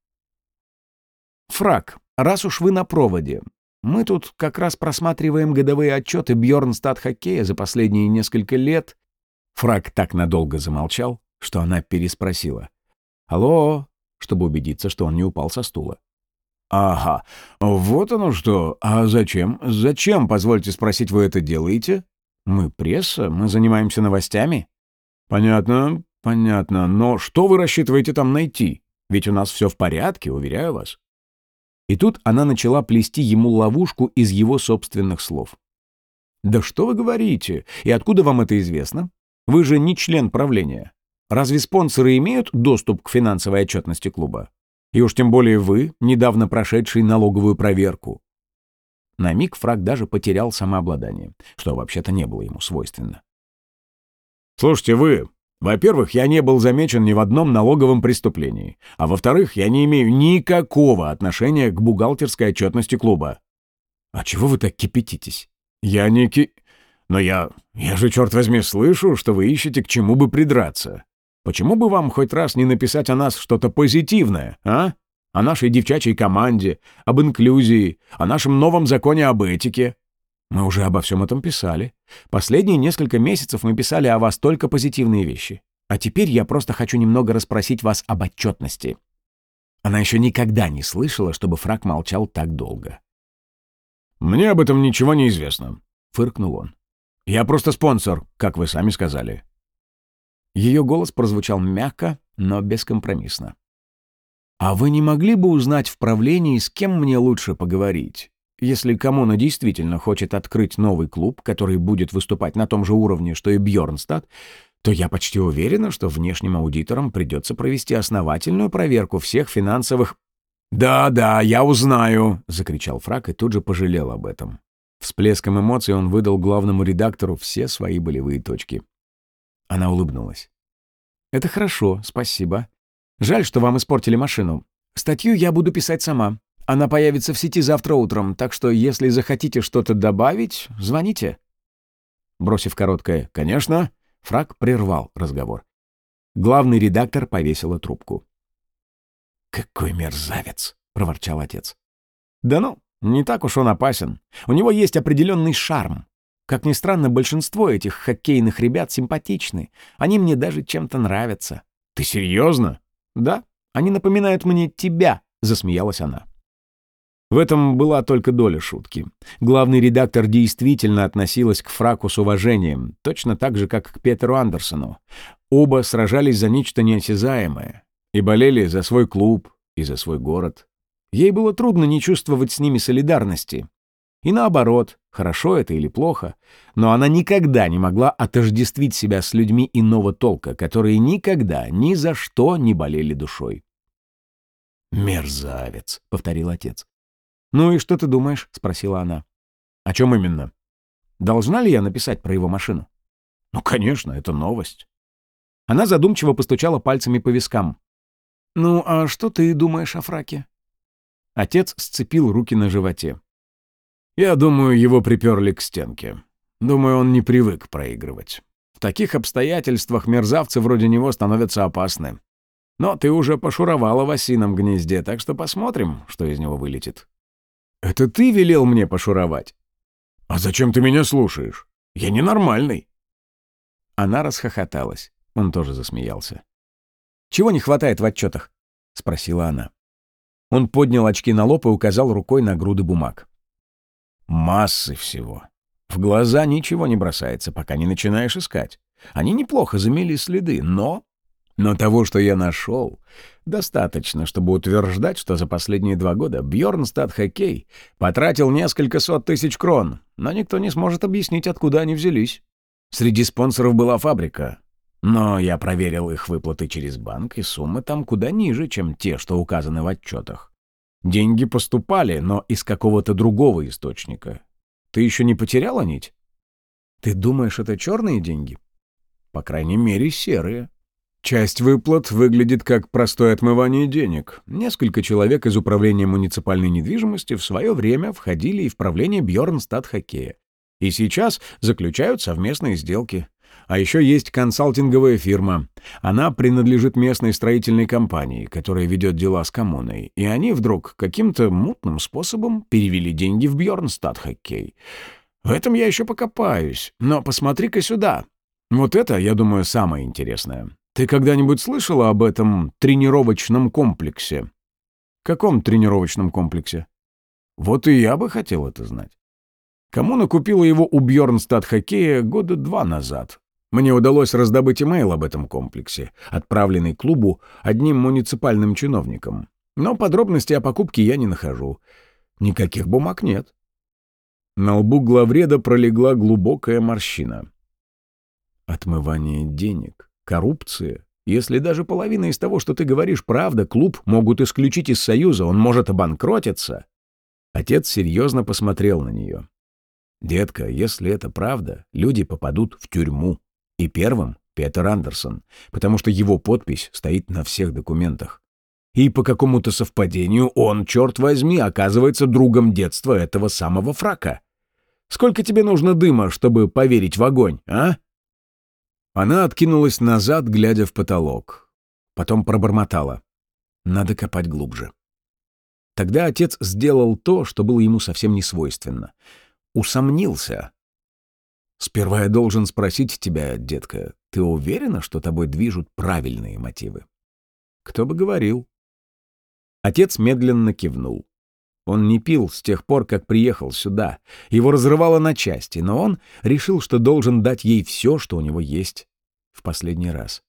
«Фрак, раз уж вы на проводе, мы тут как раз просматриваем годовые отчеты Бьорнстад хоккея за последние несколько лет». Фрак так надолго замолчал, что она переспросила. «Алло», чтобы убедиться, что он не упал со стула. «Ага, вот оно что. А зачем? Зачем, позвольте спросить, вы это делаете?» «Мы пресса, мы занимаемся новостями». «Понятно, понятно. Но что вы рассчитываете там найти? Ведь у нас все в порядке, уверяю вас». И тут она начала плести ему ловушку из его собственных слов. «Да что вы говорите? И откуда вам это известно? Вы же не член правления. Разве спонсоры имеют доступ к финансовой отчетности клуба? И уж тем более вы, недавно прошедший налоговую проверку». На миг Фрак даже потерял самообладание, что вообще-то не было ему свойственно. «Слушайте, вы, во-первых, я не был замечен ни в одном налоговом преступлении, а во-вторых, я не имею никакого отношения к бухгалтерской отчетности клуба». «А чего вы так кипятитесь?» «Я не Но я же, черт возьми, слышу, что вы ищете, к чему бы придраться. Почему бы вам хоть раз не написать о нас что-то позитивное, а? О нашей девчачьей команде, об инклюзии, о нашем новом законе об этике?» «Мы уже обо всем этом писали. Последние несколько месяцев мы писали о вас только позитивные вещи. А теперь я просто хочу немного расспросить вас об отчетности». Она еще никогда не слышала, чтобы Фрак молчал так долго. «Мне об этом ничего не известно», — фыркнул он. «Я просто спонсор, как вы сами сказали». Ее голос прозвучал мягко, но бескомпромиссно. «А вы не могли бы узнать в правлении, с кем мне лучше поговорить? Если коммуна действительно хочет открыть новый клуб, который будет выступать на том же уровне, что и Бьорнстад, то я почти уверена, что внешним аудиторам придется провести основательную проверку всех финансовых...» «Да, я узнаю!» — закричал Фрак и тут же пожалел об этом. Всплеском эмоций он выдал главному редактору все свои болевые точки. Она улыбнулась. «Это хорошо, спасибо. Жаль, что вам испортили машину. Статью я буду писать сама. Она появится в сети завтра утром, так что если захотите что-то добавить, звоните». Бросив короткое «конечно», Фрак прервал разговор. Главный редактор повесила трубку. «Какой мерзавец!» — проворчал отец. «Да ну, не так уж он опасен. У него есть определенный шарм. Как ни странно, большинство этих хоккейных ребят симпатичны. Они мне даже чем-то нравятся». «Ты серьезно?» «Да, они напоминают мне тебя», — засмеялась она. В этом была только доля шутки. Главный редактор действительно относилась к Фраку с уважением, точно так же, как к Петеру Андерсону. Оба сражались за нечто неосязаемое и болели за свой клуб и за свой город. Ей было трудно не чувствовать с ними солидарности. И наоборот, хорошо это или плохо, но она никогда не могла отождествить себя с людьми иного толка, которые никогда, ни за что не болели душой. «Мерзавец», — повторил отец. «Ну и что ты думаешь?» — спросила она. «О чем именно? Должна ли я написать про его машину?» «Ну, конечно, это новость». Она задумчиво постучала пальцами по вискам. «Ну, а что ты думаешь о Фраке?» Отец сцепил руки на животе. «Я думаю, его приперли к стенке. Думаю, он не привык проигрывать. В таких обстоятельствах мерзавцы вроде него становятся опасны. Но ты уже пошуровала в осином гнезде, так что посмотрим, что из него вылетит». «Это ты велел мне пошуровать?» «А зачем ты меня слушаешь? Я ненормальный». Она расхохоталась. Он тоже засмеялся. «Чего не хватает в отчетах?» — спросила она. Он поднял очки на лоб и указал рукой на груды бумаг. «Массы всего. В глаза ничего не бросается, пока не начинаешь искать. Они неплохо замели следы, но того, что я нашел, достаточно, чтобы утверждать, что за последние 2 года Бьорнстад хоккей потратил несколько сот тысяч крон, но никто не сможет объяснить, откуда они взялись. Среди спонсоров была фабрика, но я проверил их выплаты через банк, и суммы там куда ниже, чем те, что указаны в отчетах. Деньги поступали, но из какого-то другого источника. Ты еще не потеряла нить?» Ты думаешь, это черные деньги? По крайней мере, серые. Часть выплат выглядит как простое отмывание денег. Несколько человек из управления муниципальной недвижимости в свое время входили и в правление Бьорнстадт-хоккея. И сейчас заключают совместные сделки. А еще есть консалтинговая фирма. Она принадлежит местной строительной компании, которая ведет дела с коммуной. И они вдруг каким-то мутным способом перевели деньги в Бьорнстадт-хоккей. В этом я еще покопаюсь. Но посмотри-ка сюда. Вот это, я думаю, самое интересное. Ты когда-нибудь слышала об этом тренировочном комплексе? Каком тренировочном комплексе? Вот и я бы хотел это знать. Коммуна купила его у Бьорнстадт-хоккея года 2 назад. Мне удалось раздобыть имейл об этом комплексе, отправленный клубу одним муниципальным чиновником. Но подробностей о покупке я не нахожу. Никаких бумаг нет. На лбу главреда пролегла глубокая морщина. Отмывание денег, коррупция. Если даже половина из того, что ты говоришь, правда, клуб могут исключить из союза, он может обанкротиться. Отец серьезно посмотрел на нее. «Детка, если это правда, люди попадут в тюрьму. И первым Петер Андерсон, потому что его подпись стоит на всех документах. И по какому-то совпадению он, черт возьми, оказывается другом детства этого самого Фрака. Сколько тебе нужно дыма, чтобы поверить в огонь, а?» Она откинулась назад, глядя в потолок. Потом пробормотала. «Надо копать глубже». Тогда отец сделал то, что было ему совсем не свойственно. Усомнился. «Сперва я должен спросить тебя, детка, ты уверена, что тобой движут правильные мотивы?» «Кто бы говорил?» Отец медленно кивнул. Он не пил с тех пор, как приехал сюда. Его разрывало на части, но он решил, что должен дать ей все, что у него есть, в последний раз.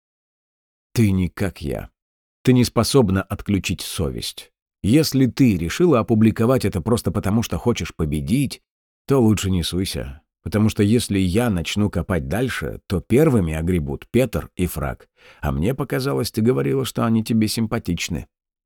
«Ты не как я. Ты не способна отключить совесть. Если ты решила опубликовать это просто потому, что хочешь победить, то лучше не суйся. Потому что если я начну копать дальше, то первыми огребут Петер и Фрак. А мне показалось, ты говорила, что они тебе симпатичны».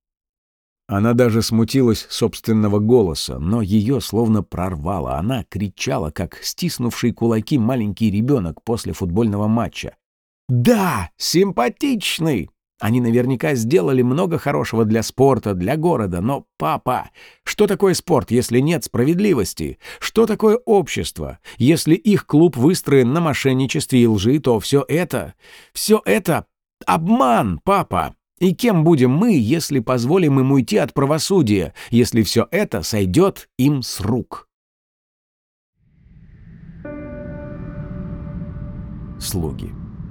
Она даже смутилась собственного голоса, но ее словно прорвало. Она кричала, как стиснувший кулаки маленький ребенок после футбольного матча. «Да, симпатичный! Они наверняка сделали много хорошего для спорта, для города, но, папа, что такое спорт, если нет справедливости? Что такое общество? Если их клуб выстроен на мошенничестве и лжи, то все это обман, папа! И кем будем мы, если позволим им уйти от правосудия, если все это сойдет им с рук?» Слуги.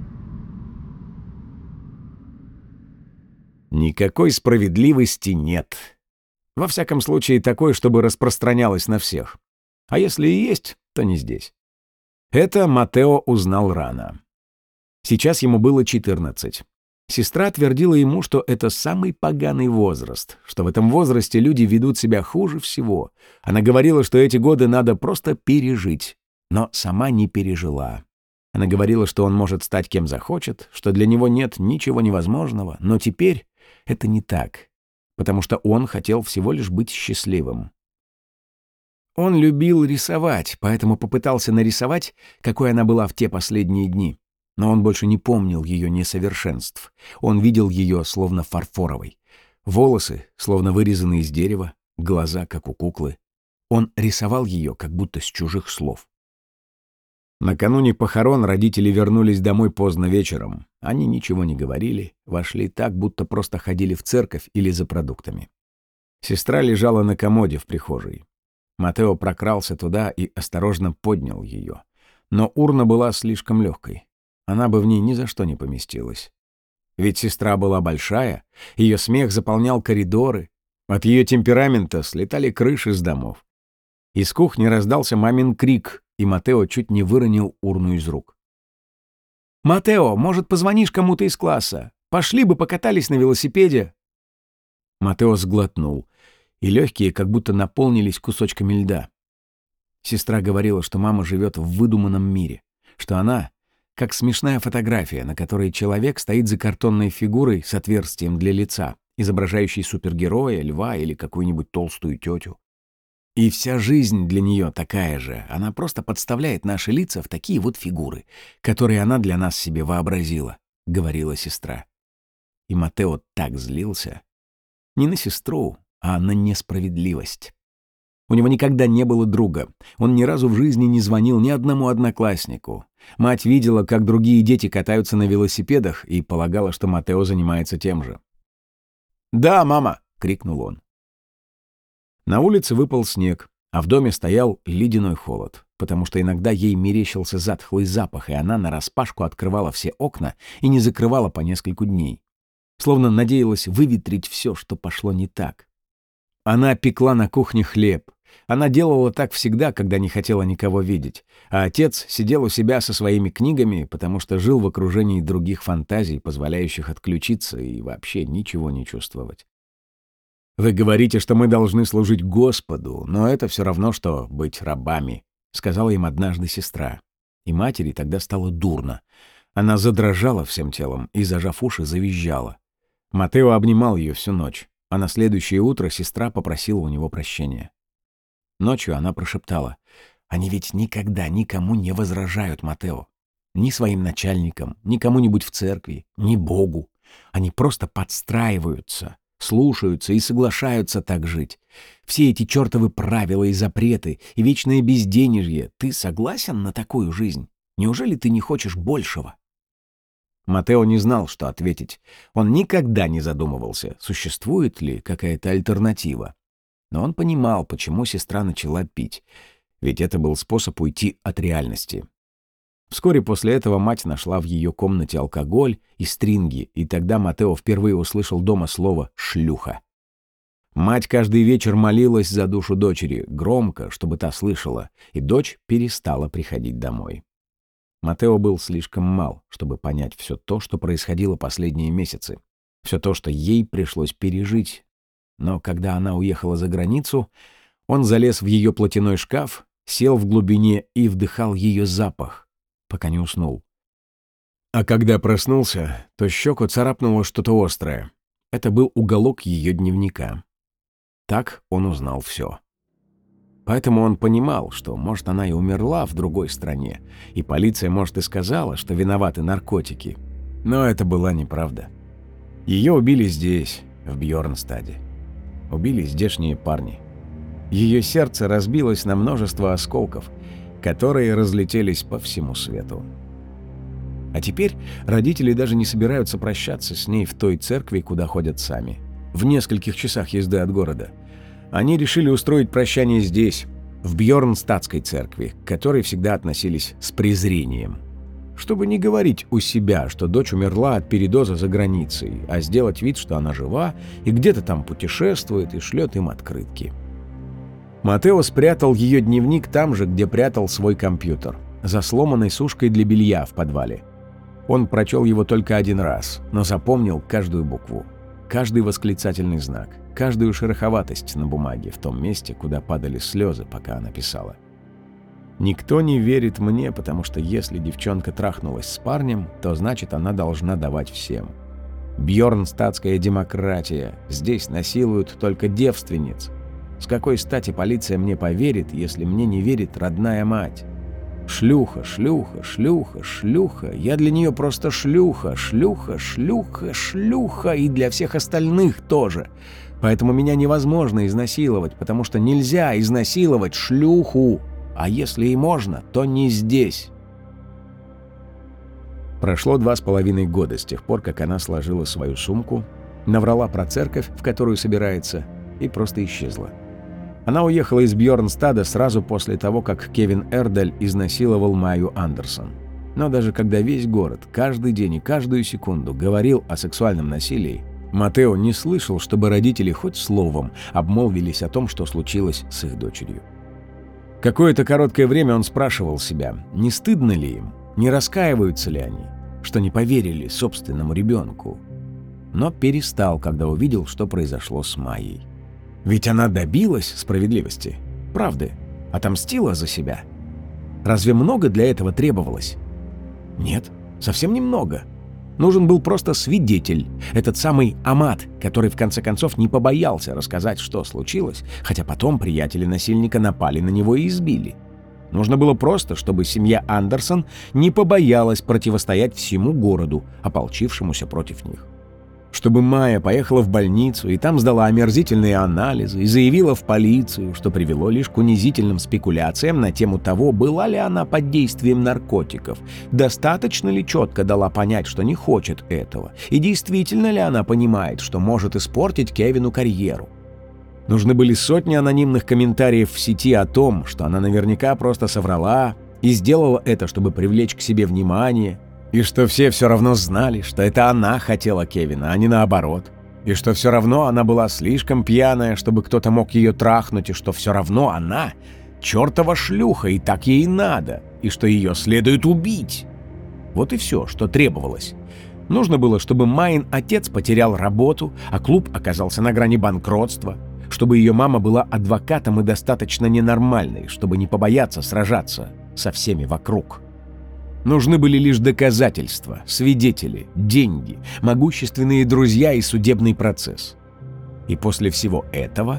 Никакой справедливости нет. Во всяком случае, такой, чтобы распространялась на всех. А если и есть, то не здесь. Это Матео узнал рано. Сейчас ему было 14. Сестра твердила ему, что это самый поганый возраст, что в этом возрасте люди ведут себя хуже всего. Она говорила, что эти годы надо просто пережить, но сама не пережила. Она говорила, что он может стать кем захочет, что для него нет ничего невозможного, но теперь это не так, потому что он хотел всего лишь быть счастливым. Он любил рисовать, поэтому попытался нарисовать, какой она была в те последние дни. Но он больше не помнил ее несовершенств. Он видел ее словно фарфоровой. Волосы, словно вырезанные из дерева, глаза, как у куклы. Он рисовал ее, как будто с чужих слов. Накануне похорон родители вернулись домой поздно вечером. Они ничего не говорили, вошли так, будто просто ходили в церковь или за продуктами. Сестра лежала на комоде в прихожей. Матео прокрался туда и осторожно поднял ее. Но урна была слишком легкой. Она бы в ней ни за что не поместилась. Ведь сестра была большая, ее смех заполнял коридоры, от ее темперамента слетали крыши с домов. Из кухни раздался мамин крик, и Матео чуть не выронил урну из рук. «Матео, может, позвонишь кому-то из класса? Пошли бы покатались на велосипеде!» Матео сглотнул, и легкие как будто наполнились кусочками льда. Сестра говорила, что мама живет в выдуманном мире, что она как смешная фотография, на которой человек стоит за картонной фигурой с отверстием для лица, изображающей супергероя, льва или какую-нибудь толстую тетю. И вся жизнь для нее такая же. Она просто подставляет наши лица в такие вот фигуры, которые она для нас себе вообразила», — говорила сестра. И Матео так злился. Не на сестру, а на несправедливость. У него никогда не было друга. Он ни разу в жизни не звонил ни одному однокласснику. Мать видела, как другие дети катаются на велосипедах, и полагала, что Матео занимается тем же. «Да, мама!» — крикнул он. На улице выпал снег, а в доме стоял ледяной холод, потому что иногда ей мерещился затхлый запах, и она нараспашку открывала все окна и не закрывала по нескольку дней. Словно надеялась выветрить все, что пошло не так. Она пекла на кухне хлеб. Она делала так всегда, когда не хотела никого видеть, а отец сидел у себя со своими книгами, потому что жил в окружении других фантазий, позволяющих отключиться и вообще ничего не чувствовать. «Вы говорите, что мы должны служить Господу, но это все равно, что быть рабами», — сказала им однажды сестра. И матери тогда стало дурно. Она задрожала всем телом и, зажав уши, завизжала. Матео обнимал ее всю ночь, а на следующее утро сестра попросила у него прощения. Ночью она прошептала: «Они ведь никогда никому не возражают, Матео. Ни своим начальникам, ни кому-нибудь в церкви, ни Богу. Они просто подстраиваются, слушаются и соглашаются так жить. Все эти чертовы правила и запреты, и вечное безденежье. Ты согласен на такую жизнь? Неужели ты не хочешь большего?» Матео не знал, что ответить. Он никогда не задумывался, существует ли какая-то альтернатива. Но он понимал, почему сестра начала пить. Ведь это был способ уйти от реальности. Вскоре после этого мать нашла в ее комнате алкоголь и стринги, и тогда Матео впервые услышал дома слово «шлюха». Мать каждый вечер молилась за душу дочери, громко, чтобы та слышала, и дочь перестала приходить домой. Матео был слишком мал, чтобы понять все то, что происходило последние месяцы, все то, что ей пришлось пережить. Но когда она уехала за границу, он залез в ее платяной шкаф, сел в глубине и вдыхал ее запах, пока не уснул. А когда проснулся, то щеку царапнуло что-то острое. Это был уголок ее дневника. Так он узнал все. Поэтому он понимал, что, может, она и умерла в другой стране, и полиция, может, и сказала, что виноваты наркотики. Но это была неправда. Ее убили здесь, в Бьорнстаде. Убили здешние парни. Ее сердце разбилось на множество осколков, которые разлетелись по всему свету. А теперь родители даже не собираются прощаться с ней в той церкви, куда ходят сами, в нескольких часах езды от города. Они решили устроить прощание здесь, в Бьорнстадской церкви, к которой всегда относились с презрением. Чтобы не говорить у себя, что дочь умерла от передоза за границей, а сделать вид, что она жива и где-то там путешествует и шлет им открытки. Матео спрятал ее дневник там же, где прятал свой компьютер, за сломанной сушкой для белья в подвале. Он прочел его только один раз, но запомнил каждую букву, каждый восклицательный знак, каждую шероховатость на бумаге в том месте, куда падали слезы, пока она писала. «Никто не верит мне, потому что если девчонка трахнулась с парнем, то значит она должна давать всем. Бьорнстадская демократия. Здесь насилуют только девственниц. С какой стати полиция мне поверит, если мне не верит родная мать? Шлюха, шлюха, шлюха, шлюха. Я для нее просто шлюха, шлюха, шлюха, шлюха. И для всех остальных тоже. Поэтому меня невозможно изнасиловать, потому что нельзя изнасиловать шлюху. А если и можно, то не здесь». Прошло 2,5 года с тех пор, как она сложила свою сумку, наврала про церковь, в которую собирается, и просто исчезла. Она уехала из Бьорнстада сразу после того, как Кевин Эрдель изнасиловал Майю Андерсон. Но даже когда весь город каждый день и каждую секунду говорил о сексуальном насилии, Матео не слышал, чтобы родители хоть словом обмолвились о том, что случилось с их дочерью. Какое-то короткое время он спрашивал себя, не стыдно ли им, не раскаиваются ли они, что не поверили собственному ребенку. Но перестал, когда увидел, что произошло с Майей. Ведь она добилась справедливости, правды, отомстила за себя. Разве много для этого требовалось? Нет, совсем немного. Нужен был просто свидетель, этот самый Амат, который в конце концов не побоялся рассказать, что случилось, хотя потом приятели насильника напали на него и избили. Нужно было просто, чтобы семья Андерсон не побоялась противостоять всему городу, ополчившемуся против них. Чтобы Майя поехала в больницу и там сдала омерзительные анализы и заявила в полицию, что привело лишь к унизительным спекуляциям на тему того, была ли она под действием наркотиков, достаточно ли четко дала понять, что не хочет этого, и действительно ли она понимает, что может испортить Кевину карьеру. Нужны были сотни анонимных комментариев в сети о том, что она наверняка просто соврала и сделала это, чтобы привлечь к себе внимание, и что все равно знали, что это она хотела Кевина, а не наоборот, и что все равно она была слишком пьяная, чтобы кто-то мог ее трахнуть, и что все равно она чертова шлюха, и так ей надо, и что ее следует убить. Вот и все, что требовалось. Нужно было, чтобы Майин отец потерял работу, а клуб оказался на грани банкротства, чтобы ее мама была адвокатом и достаточно ненормальной, чтобы не побояться сражаться со всеми вокруг. Нужны были лишь доказательства, свидетели, деньги, могущественные друзья и судебный процесс. И после всего этого,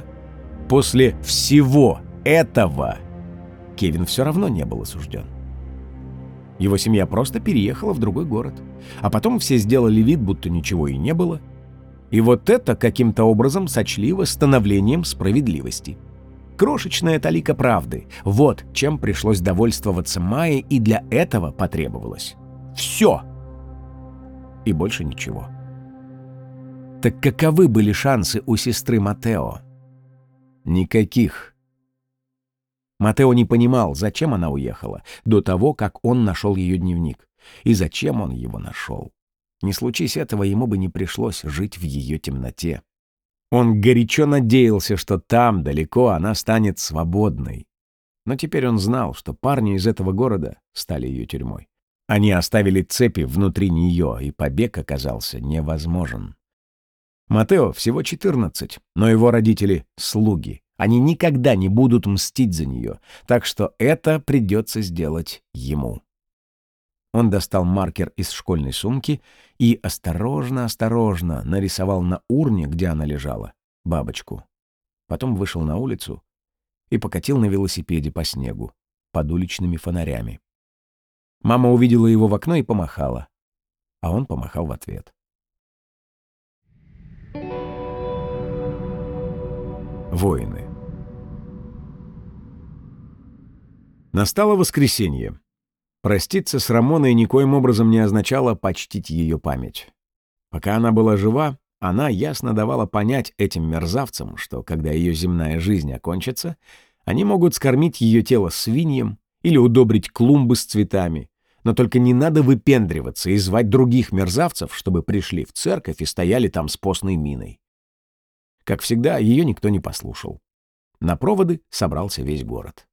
Кевин все равно не был осужден. Его семья просто переехала в другой город, а потом все сделали вид, будто ничего и не было. И вот это каким-то образом сочли восстановлением справедливости. Крошечная талика правды. Вот чем пришлось довольствоваться Майе, и для этого потребовалось все. И больше ничего. Так каковы были шансы у сестры Матео? Никаких. Матео не понимал, зачем она уехала, до того, как он нашел ее дневник. И зачем он его нашел. Не случись этого, ему бы не пришлось жить в ее темноте. Он горячо надеялся, что там, далеко, она станет свободной. Но теперь он знал, что парни из этого города стали ее тюрьмой. Они оставили цепи внутри нее, и побег оказался невозможен. Матео всего 14, но его родители — слуги. Они никогда не будут мстить за нее, так что это придется сделать ему. Он достал маркер из школьной сумки и осторожно нарисовал на урне, где она лежала, бабочку. Потом вышел на улицу и покатил на велосипеде по снегу, под уличными фонарями. Мама увидела его в окно и помахала, а он помахал в ответ. Воины. Настало воскресенье. Проститься с Рамоной никоим образом не означало почтить ее память. Пока она была жива, она ясно давала понять этим мерзавцам, что, когда ее земная жизнь окончится, они могут скормить ее тело свиньям или удобрить клумбы с цветами, но только не надо выпендриваться и звать других мерзавцев, чтобы пришли в церковь и стояли там с постной миной. Как всегда, ее никто не послушал. На проводы собрался весь город.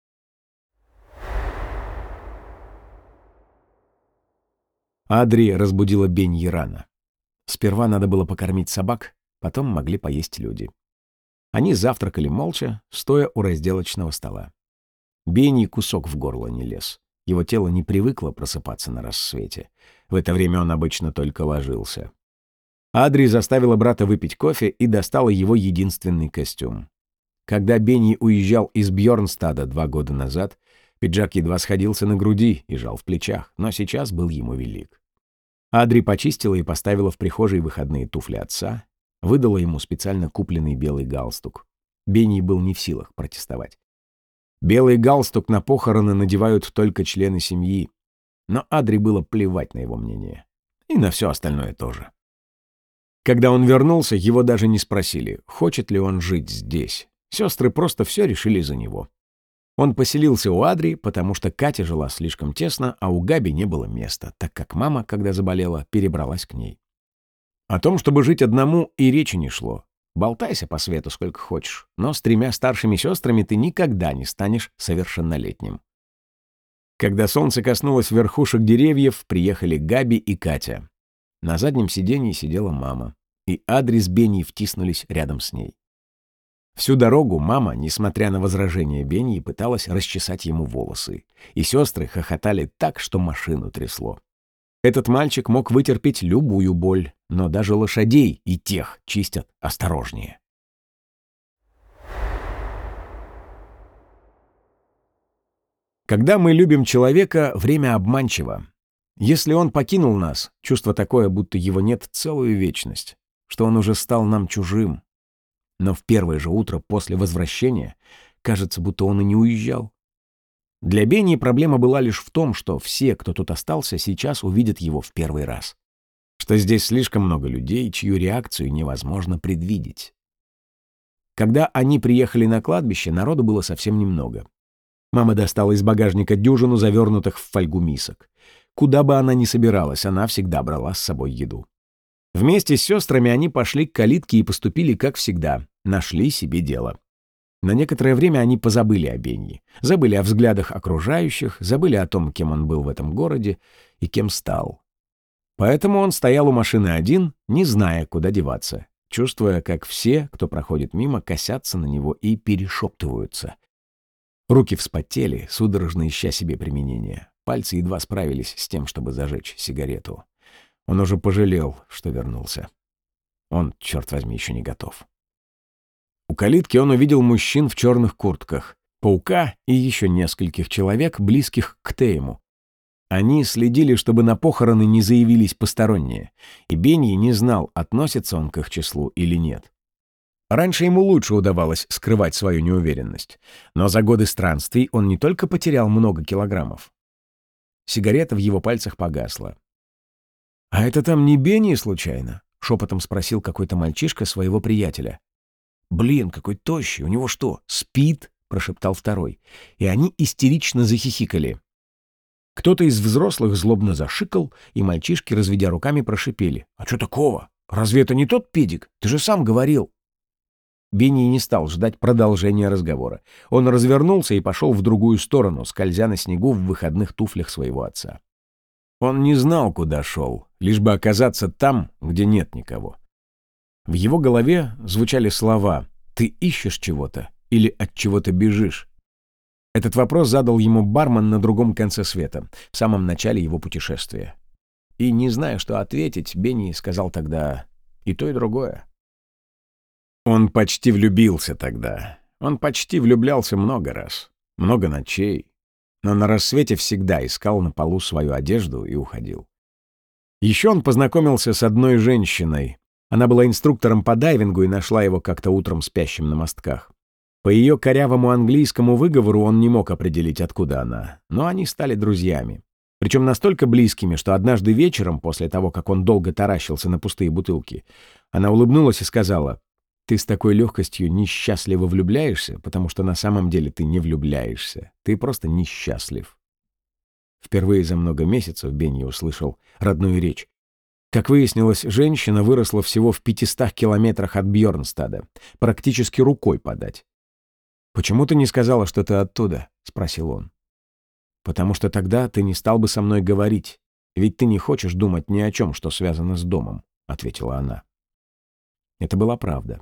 Адри разбудила Бенни рано. Сперва надо было покормить собак, потом могли поесть люди. Они завтракали молча, стоя у разделочного стола. Бенни кусок в горло не лез. Его тело не привыкло просыпаться на рассвете. В это время он обычно только ложился. Адри заставила брата выпить кофе и достала его единственный костюм. Когда Бенни уезжал из Бьорнстада 2 года назад, пиджак едва сходился на груди и жал в плечах, но сейчас был ему велик. Адри почистила и поставила в прихожей выходные туфли отца, выдала ему специально купленный белый галстук. Бенни был не в силах протестовать. Белый галстук на похороны надевают только члены семьи, но Адри было плевать на его мнение. И на все остальное тоже. Когда он вернулся, его даже не спросили, хочет ли он жить здесь. Сестры просто все решили за него. Он поселился у Адри, потому что Катя жила слишком тесно, а у Габи не было места, так как мама, когда заболела, перебралась к ней. О том, чтобы жить одному, и речи не шло. Болтайся по свету сколько хочешь, но с 3 старшими сестрами ты никогда не станешь совершеннолетним. Когда солнце коснулось верхушек деревьев, приехали Габи и Катя. На заднем сиденье сидела мама, и Адри с Бенни втиснулись рядом с ней. Всю дорогу мама, несмотря на возражения Бенни, пыталась расчесать ему волосы, и сестры хохотали так, что машину трясло. Этот мальчик мог вытерпеть любую боль, но даже лошадей и тех чистят осторожнее. Когда мы любим человека, время обманчиво. Если он покинул нас, чувство такое, будто его нет целую вечность, что он уже стал нам чужим. Но в первое же утро после возвращения кажется, будто он и не уезжал. Для Бенни проблема была лишь в том, что все, кто тут остался, сейчас увидят его в первый раз. Что здесь слишком много людей, чью реакцию невозможно предвидеть. Когда они приехали на кладбище, народу было совсем немного. Мама достала из багажника дюжину завернутых в фольгу мисок. Куда бы она ни собиралась, она всегда брала с собой еду. Вместе с сестрами они пошли к калитке и поступили, как всегда, нашли себе дело. На некоторое время они позабыли о Бенни, забыли о взглядах окружающих, забыли о том, кем он был в этом городе и кем стал. Поэтому он стоял у машины один, не зная, куда деваться, чувствуя, как все, кто проходит мимо, косятся на него и перешептываются. Руки вспотели, судорожно ища себе применения. Пальцы едва справились с тем, чтобы зажечь сигарету. Он уже пожалел, что вернулся. Он, черт возьми, еще не готов. У калитки он увидел мужчин в черных куртках, паука и еще нескольких человек, близких к Тейму. Они следили, чтобы на похороны не заявились посторонние, и Бенни не знал, относится он к их числу или нет. Раньше ему лучше удавалось скрывать свою неуверенность, но за годы странствий он не только потерял много килограммов. Сигарета в его пальцах погасла. «А это там не Бенни случайно?» — шепотом спросил какой-то мальчишка своего приятеля. «Блин, какой тощий, у него что, спид?» — прошептал второй, и они истерично захихикали. Кто-то из взрослых злобно зашикал, и мальчишки, разведя руками, прошипели. «А что такого? Разве это не тот педик? Ты же сам говорил!» Бенни не стал ждать продолжения разговора. Он развернулся и пошел в другую сторону, скользя на снегу в выходных туфлях своего отца. Он не знал, куда шел, лишь бы оказаться там, где нет никого. В его голове звучали слова «Ты ищешь чего-то или от чего-то бежишь?» Этот вопрос задал ему бармен на другом конце света, в самом начале его путешествия. И, не зная, что ответить, Бенни сказал тогда и то, и другое. Он почти влюбился тогда. Он почти влюблялся много раз, много ночей. Но на рассвете всегда искал на полу свою одежду и уходил. Еще он познакомился с одной женщиной. Она была инструктором по дайвингу и нашла его как-то утром спящим на мостках. По ее корявому английскому выговору он не мог определить, откуда она, но они стали друзьями. Причем настолько близкими, что однажды вечером, после того, как он долго таращился на пустые бутылки, она улыбнулась и сказала: «Ты с такой легкостью несчастливо влюбляешься, потому что на самом деле ты не влюбляешься. Ты просто несчастлив». Впервые за много месяцев Бенни услышал родную речь. Как выяснилось, женщина выросла всего в 500 километрах от Бьорнстада, практически рукой подать. «Почему ты не сказала, что ты оттуда?» — спросил он. «Потому что тогда ты не стал бы со мной говорить, ведь ты не хочешь думать ни о чем, что связано с домом», — ответила она. Это была правда.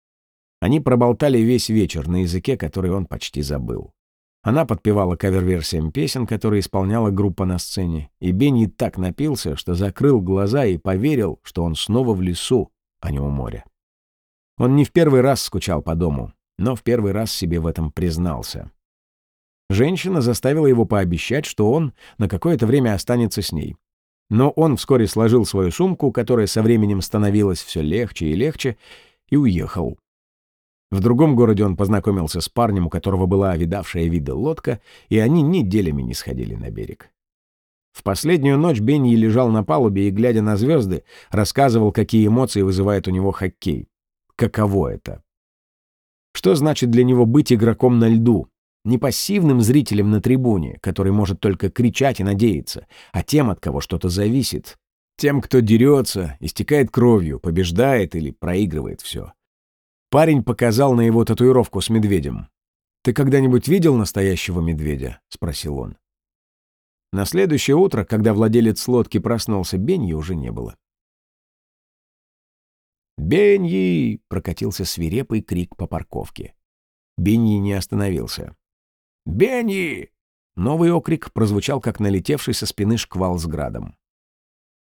Они проболтали весь вечер на языке, который он почти забыл. Она подпевала кавер-версиям песен, которые исполняла группа на сцене, и Бенни так напился, что закрыл глаза и поверил, что он снова в лесу, а не у моря. Он не в первый раз скучал по дому, но в первый раз себе в этом признался. Женщина заставила его пообещать, что он на какое-то время останется с ней. Но он вскоре сложил свою сумку, которая со временем становилась все легче и легче, и уехал. В другом городе он познакомился с парнем, у которого была видавшая виды лодка, и они неделями не сходили на берег. В последнюю ночь Бенни лежал на палубе и, глядя на звезды, рассказывал, какие эмоции вызывает у него хоккей. Каково это? Что значит для него быть игроком на льду? Не пассивным зрителем на трибуне, который может только кричать и надеяться, а тем, от кого что-то зависит. Тем, кто дерется, истекает кровью, побеждает или проигрывает все. Парень показал на его татуировку с медведем. «Ты когда-нибудь видел настоящего медведя?» — спросил он. На следующее утро, когда владелец лодки проснулся, Беньи уже не было. «Беньи!» — прокатился свирепый крик по парковке. Беньи не остановился. «Беньи!» Новый окрик прозвучал, как налетевший со спины шквал с градом.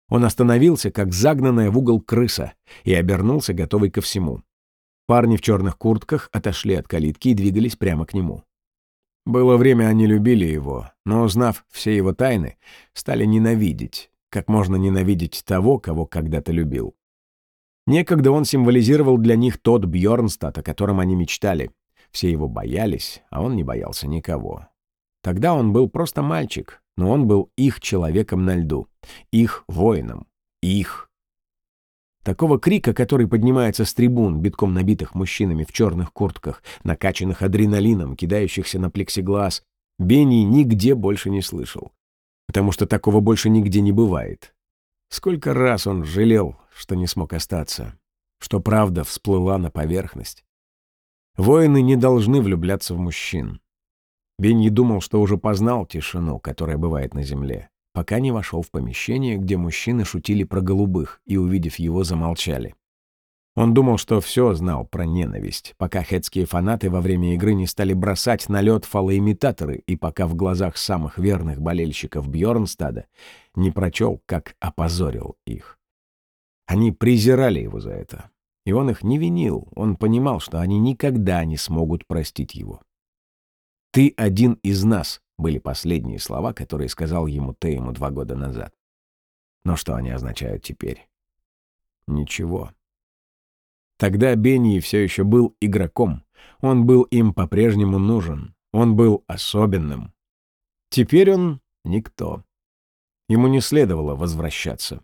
Он остановился, как загнанная в угол крыса, и обернулся, готовый ко всему. Парни в черных куртках отошли от калитки и двигались прямо к нему. Было время, они любили его, но, узнав все его тайны, стали ненавидеть, как можно ненавидеть того, кого когда-то любил. Некогда он символизировал для них тот Бьорнстад, о котором они мечтали. Все его боялись, а он не боялся никого. Тогда он был просто мальчик, но он был их человеком на льду, их воином, их. Такого крика, который поднимается с трибун, битком набитых мужчинами в черных куртках, накачанных адреналином, кидающихся на плексиглаз, Бенни нигде больше не слышал. Потому что такого больше нигде не бывает. Сколько раз он жалел, что не смог остаться, что правда всплыла на поверхность. Воины не должны влюбляться в мужчин. Бенни думал, что уже познал тишину, которая бывает на земле, пока не вошел в помещение, где мужчины шутили про голубых и, увидев его, замолчали. Он думал, что все знал про ненависть, пока хетские фанаты во время игры не стали бросать на лед фалоимитаторы и пока в глазах самых верных болельщиков Бьорнстада не прочел, как опозорил их. Они презирали его за это, и он их не винил, он понимал, что они никогда не смогут простить его. «Ты один из нас», — были последние слова, которые сказал ему Тейму 2 года назад. Но что они означают теперь? Ничего. Тогда Бенни все еще был игроком. Он был им по-прежнему нужен. Он был особенным. Теперь он никто. Ему не следовало возвращаться.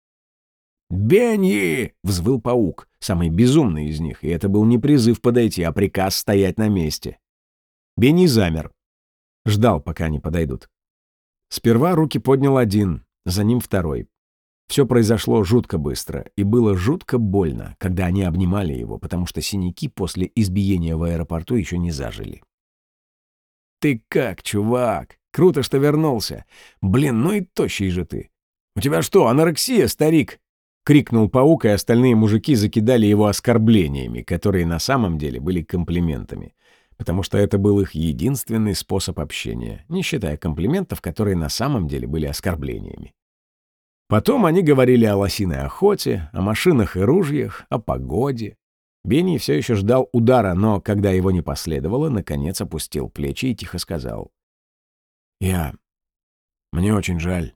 «Бенни!» — взвыл паук, самый безумный из них, и это был не призыв подойти, а приказ стоять на месте. Бенни замер. Ждал, пока они подойдут. Сперва руки поднял один, за ним второй. Все произошло жутко быстро, и было жутко больно, когда они обнимали его, потому что синяки после избиения в аэропорту еще не зажили. «Ты как, чувак? Круто, что вернулся. Блин, ну и тощий же ты. У тебя что, анорексия, старик?» — крикнул паук, и остальные мужики закидали его оскорблениями, которые на самом деле были комплиментами, потому что это был их единственный способ общения, не считая комплиментов, которые на самом деле были оскорблениями. Потом они говорили о лосиной охоте, о машинах и ружьях, о погоде. Бенни все еще ждал удара, но, когда его не последовало, наконец опустил плечи и тихо сказал: Мне очень жаль».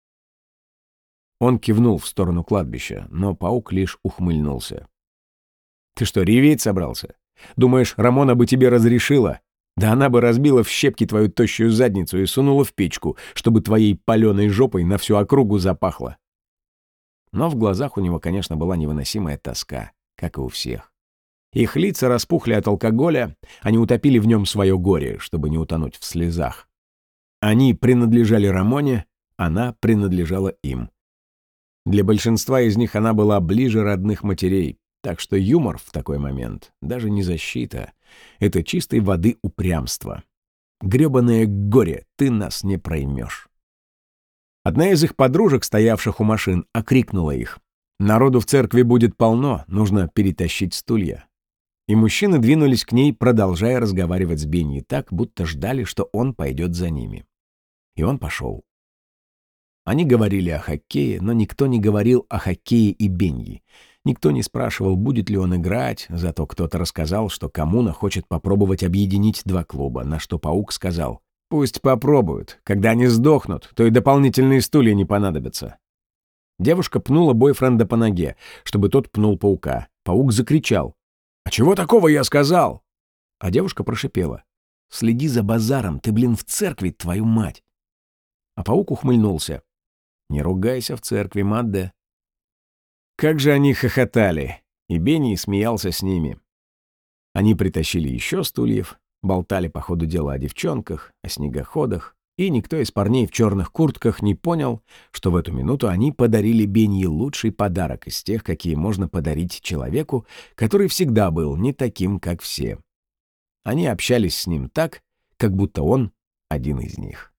Он кивнул в сторону кладбища, но паук лишь ухмыльнулся. «Ты что, реветь собрался? Думаешь, Рамона бы тебе разрешила? Да она бы разбила в щепки твою тощую задницу и сунула в печку, чтобы твоей паленой жопой на всю округу запахло». Но в глазах у него, конечно, была невыносимая тоска, как и у всех. Их лица распухли от алкоголя, они утопили в нем свое горе, чтобы не утонуть в слезах. Они принадлежали Рамоне, она принадлежала им. Для большинства из них она была ближе родных матерей, так что юмор в такой момент даже не защита. Это чистой воды упрямство. Грёбаное горе, ты нас не проймешь. Одна из их подружек, стоявших у машин, окрикнула их. Народу в церкви будет полно, нужно перетащить стулья. И мужчины двинулись к ней, продолжая разговаривать с Бенни так, будто ждали, что он пойдет за ними. И он пошел. Они говорили о хоккее, но никто не говорил о хоккее и Бенни. Никто не спрашивал, будет ли он играть, зато кто-то рассказал, что коммуна хочет попробовать объединить 2 клуба, на что паук сказал: «Пусть попробуют. Когда они сдохнут, то и дополнительные стулья не понадобятся». Девушка пнула бойфренда по ноге, чтобы тот пнул паука. Паук закричал: «А чего такого я сказал?» А девушка прошипела: «Следи за базаром, ты, блин, в церкви, твою мать!» А паук ухмыльнулся: «Не ругайся в церкви, Мадде». Как же они хохотали, и Бенни смеялся с ними. Они притащили еще стульев, болтали по ходу дела о девчонках, о снегоходах, и никто из парней в черных куртках не понял, что в эту минуту они подарили Бенни лучший подарок из тех, какие можно подарить человеку, который всегда был не таким, как все. Они общались с ним так, как будто он один из них.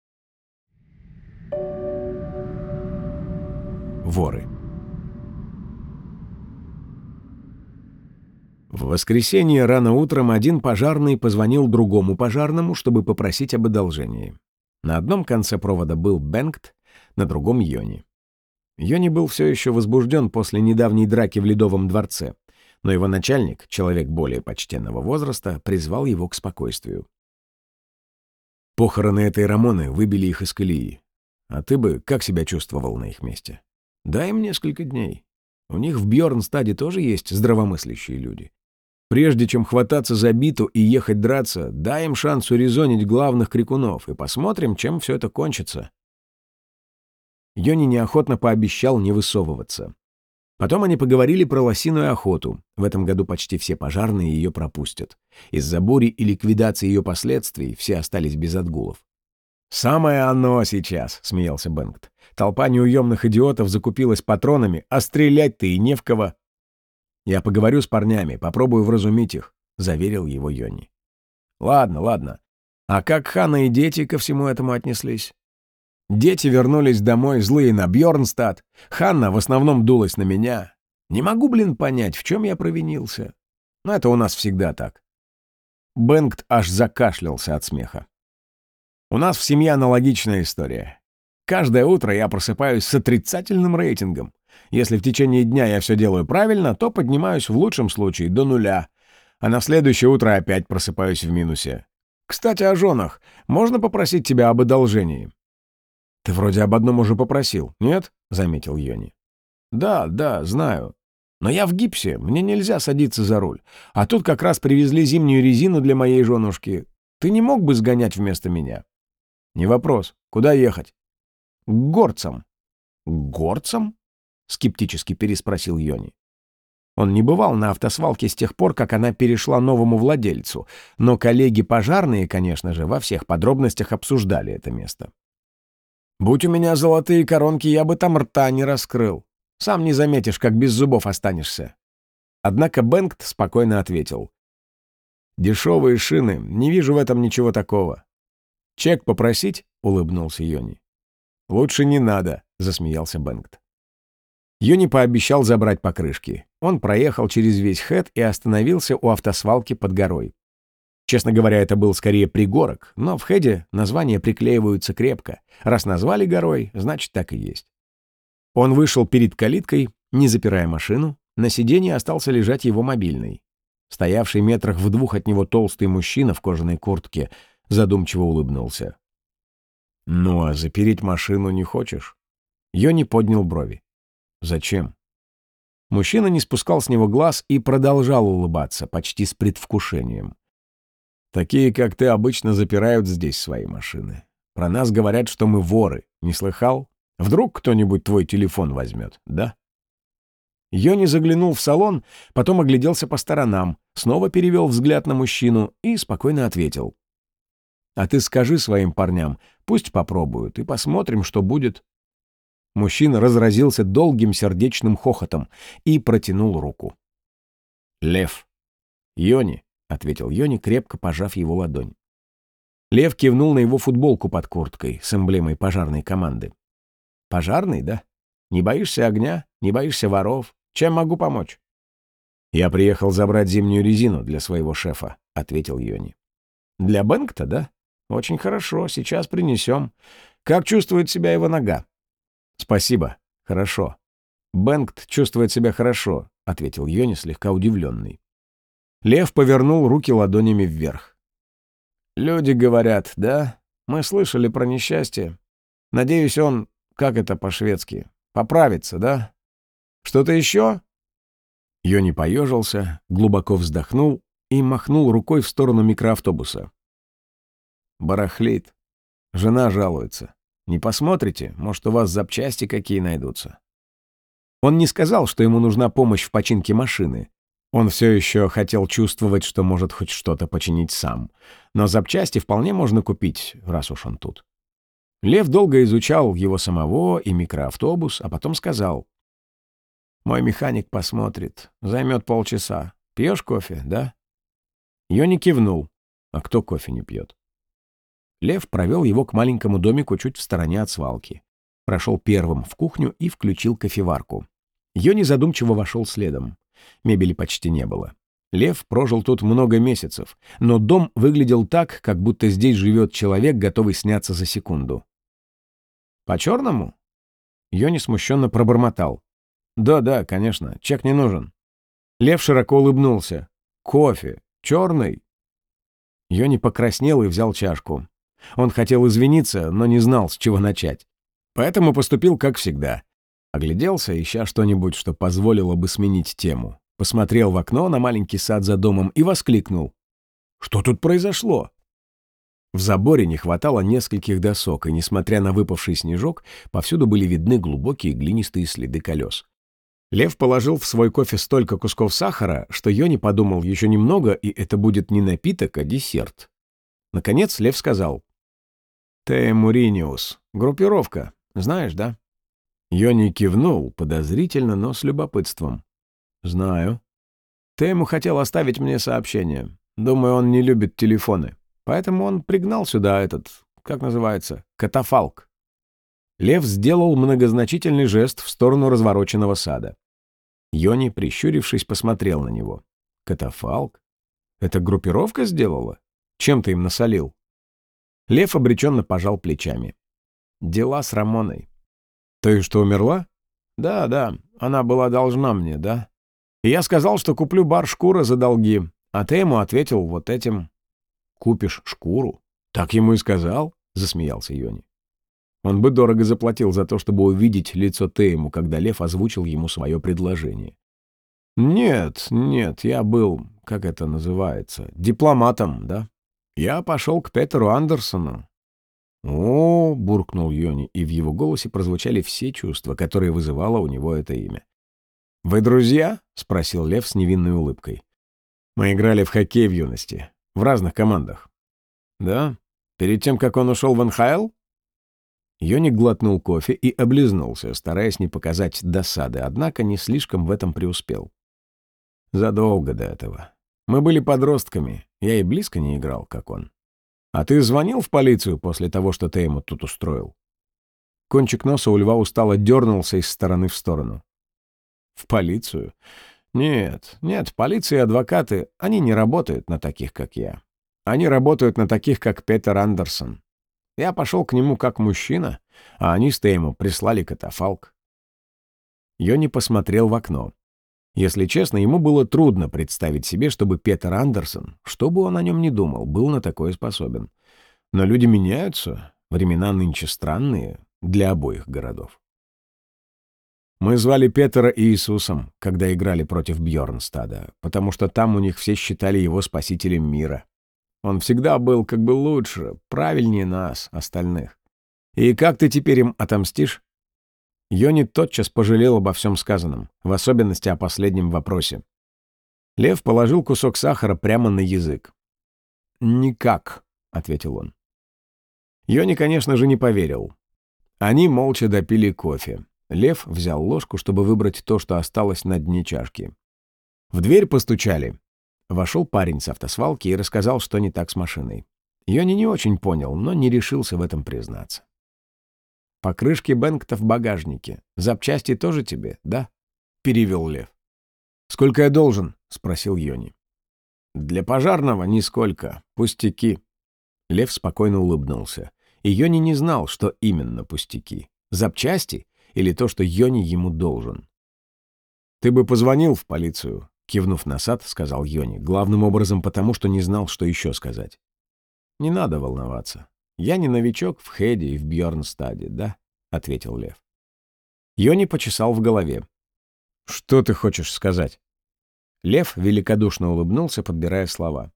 Воры. В воскресенье рано утром один пожарный позвонил другому пожарному, чтобы попросить об одолжении. На одном конце провода был Бенгт, на другом — Йони. Йони был все еще возбужден после недавней драки в Ледовом дворце, но его начальник, человек более почтенного возраста, призвал его к спокойствию. Похороны этой Рамоны выбили их из колеи. А ты бы как себя чувствовал на их месте? Дай им несколько дней. У них в Бьорнстаде тоже есть здравомыслящие люди. Прежде чем хвататься за биту и ехать драться, дай им шанс урезонить главных крикунов, и посмотрим, чем все это кончится. Йони неохотно пообещал не высовываться. Потом они поговорили про лосиную охоту. В этом году почти все пожарные ее пропустят. Из-за бури и ликвидации ее последствий все остались без отгулов. «Самое оно сейчас», — смеялся Бенгт. «Толпа неуемных идиотов закупилась патронами, а стрелять-то и не в кого». «Я поговорю с парнями, попробую вразумить их», — заверил его Йони. «Ладно, ладно. А как Ханна и дети ко всему этому отнеслись?» Дети вернулись домой злые на Бьорнстад. Ханна в основном дулась на меня. Не могу, понять, в чем я провинился. Но это у нас всегда так. Бенгт аж закашлялся от смеха. У нас в семье аналогичная история. Каждое утро я просыпаюсь с отрицательным рейтингом. Если в течение дня я все делаю правильно, то поднимаюсь в лучшем случае до 0, а на следующее утро опять просыпаюсь в минусе. Кстати, о женах. Можно попросить тебя об одолжении? «Ты вроде об одном уже попросил, нет?» — заметил Йони. «Да, знаю. Но я в гипсе, мне нельзя садиться за руль. А тут как раз привезли зимнюю резину для моей женушки. Ты не мог бы сгонять вместо меня?» «Не вопрос. Куда ехать?» «К горцам». «К горцам?» — скептически переспросил Йони. Он не бывал на автосвалке с тех пор, как она перешла новому владельцу, но коллеги-пожарные, конечно же, во всех подробностях обсуждали это место. «Будь у меня золотые коронки, я бы там рта не раскрыл. Сам не заметишь, как без зубов останешься». Однако Бенгт спокойно ответил. «Дешевые шины, не вижу в этом ничего такого». «Чек попросить?» — улыбнулся Йони. «Лучше не надо», — засмеялся Бенгт. Йони пообещал забрать покрышки. Он проехал через весь Хэт и остановился у автосвалки под горой. Честно говоря, это был скорее пригорок, но в Хэде названия приклеиваются крепко. Раз назвали горой, значит, так и есть. Он вышел перед калиткой, не запирая машину. На сиденье остался лежать его мобильный. Стоявший метрах в 2 от него толстый мужчина в кожаной куртке задумчиво улыбнулся. «Ну, а запереть машину не хочешь?» Йони поднял брови. «Зачем?» Мужчина не спускал с него глаз и продолжал улыбаться, почти с предвкушением. «Такие, как ты, обычно запирают здесь свои машины. Про нас говорят, что мы воры. Не слыхал? Вдруг кто-нибудь твой телефон возьмет, да?» Йони заглянул в салон, потом огляделся по сторонам, снова перевел взгляд на мужчину и спокойно ответил. «А ты скажи своим парням, пусть попробуют, и посмотрим, что будет». Мужчина разразился долгим сердечным хохотом и протянул руку. «Лев». «Йони», — ответил Йони, крепко пожав его ладонь. Лев кивнул на его футболку под курткой с эмблемой пожарной команды. «Пожарный, да? Не боишься огня? Не боишься воров? Чем могу помочь?» «Я приехал забрать зимнюю резину для своего шефа», — ответил Йони. «Для Бенгта, да? Очень хорошо, сейчас принесем. Как чувствует себя его нога?» «Спасибо. Хорошо». «Бенгт чувствует себя хорошо», — ответил Йони, слегка удивленный. Лев повернул руки ладонями вверх. «Люди говорят, да? Мы слышали про несчастье. Надеюсь, он, как это по-шведски, поправится, да? Что-то еще?» Йони поежился, глубоко вздохнул и махнул рукой в сторону микроавтобуса. «Барахлит. Жена жалуется. Не посмотрите? Может, у вас запчасти какие найдутся?» Он не сказал, что ему нужна помощь в починке машины. Он все еще хотел чувствовать, что может хоть что-то починить сам. Но запчасти вполне можно купить, раз уж он тут. Лев долго изучал его самого и микроавтобус, а потом сказал. «Мой механик посмотрит. Займет полчаса. Пьешь кофе, да?» Йони кивнул. А кто кофе не пьет? Лев провел его к маленькому домику чуть в стороне от свалки. Прошел первым в кухню и включил кофеварку. Йони задумчиво вошел следом. Мебели почти не было. Лев прожил тут много месяцев, но дом выглядел так, как будто здесь живет человек, готовый сняться за секунду. «По-черному?» Йони смущенно пробормотал. «Да, конечно, чек не нужен». Лев широко улыбнулся. «Кофе? Черный?» Йони покраснел и взял чашку. Он хотел извиниться, но не знал, с чего начать. Поэтому поступил как всегда. Огляделся, ища что-нибудь, что позволило бы сменить тему. Посмотрел в окно на маленький сад за домом и воскликнул. «Что тут произошло?» В заборе не хватало нескольких досок, и, несмотря на выпавший снежок, повсюду были видны глубокие глинистые следы колес. Лев положил в свой кофе столько кусков сахара, что Йони подумал еще немного, и это будет не напиток, а десерт. Наконец Лев сказал. «Те Муриниус. Группировка. Знаешь, да?» Йони кивнул, подозрительно, но с любопытством. «Знаю. Тейму хотел оставить мне сообщение. Думаю, он не любит телефоны. Поэтому он пригнал сюда этот, как называется, катафалк». Лев сделал многозначительный жест в сторону развороченного сада. Йони, прищурившись, посмотрел на него. «Катафалк? Это группировка сделала? Чем ты им насолил?» Лев обреченно пожал плечами. «Дела с Рамоной». «Той, что умерла?» «Да, она была должна мне, да. И я сказал, что куплю бар шкура за долги, а ты ему ответил вот этим». «Купишь шкуру?» «Так ему и сказал», — засмеялся Йони. Он бы дорого заплатил за то, чтобы увидеть лицо Тейму, когда Лев озвучил ему свое предложение. «Нет, я был, как это называется, дипломатом, да? Я пошел к Петеру Андерсону». «О!» — буркнул Йони, и в его голосе прозвучали все чувства, которые вызывало у него это имя. «Вы друзья?» — спросил Лев с невинной улыбкой. «Мы играли в хоккей в юности. В разных командах». «Да? Перед тем, как он ушел в НХЛ?» Йони глотнул кофе и облизнулся, стараясь не показать досады, однако не слишком в этом преуспел. «Задолго до этого. Мы были подростками, я и близко не играл, как он. А ты звонил в полицию после того, что ты ему тут устроил?» Кончик носа у льва устало дернулся из стороны в сторону. «В полицию? Нет, полиция и адвокаты, они не работают на таких, как я. Они работают на таких, как Петер Андерсон. Я пошел к нему как мужчина, а они с Тейму прислали катафалк». Йони посмотрел в окно. Если честно, ему было трудно представить себе, чтобы Петер Андерсон, что бы он о нем ни думал, был на такое способен. Но люди меняются, времена нынче странные для обоих городов. Мы звали Петера Иисусом, когда играли против Бьорнстада, потому что там у них все считали его спасителем мира. Он всегда был как бы лучше, правильнее нас, остальных. И как ты теперь им отомстишь?» Йони тотчас пожалел обо всем сказанном, в особенности о последнем вопросе. Лев положил кусок сахара прямо на язык. «Никак», — ответил он. Йони, конечно же, не поверил. Они молча допили кофе. Лев взял ложку, чтобы выбрать то, что осталось на дне чашки. В дверь постучали. Вошел парень с автосвалки и рассказал, что не так с машиной. Йони не очень понял, но не решился в этом признаться. «Покрышки Бэнкта в багажнике. Запчасти тоже тебе, да?» — перевел Лев. «Сколько я должен?» — спросил Йони. «Для пожарного нисколько. Пустяки». Лев спокойно улыбнулся. И Йони не знал, что именно пустяки. Запчасти или то, что Йони ему должен. «Ты бы позвонил в полицию», — кивнув на сад, сказал Йони, главным образом потому, что не знал, что еще сказать. «Не надо волноваться. Я не новичок в Хеде и в Бьорнстаде, да?» — ответил Лев. Йони почесал в голове. «Что ты хочешь сказать?» Лев великодушно улыбнулся, подбирая слова.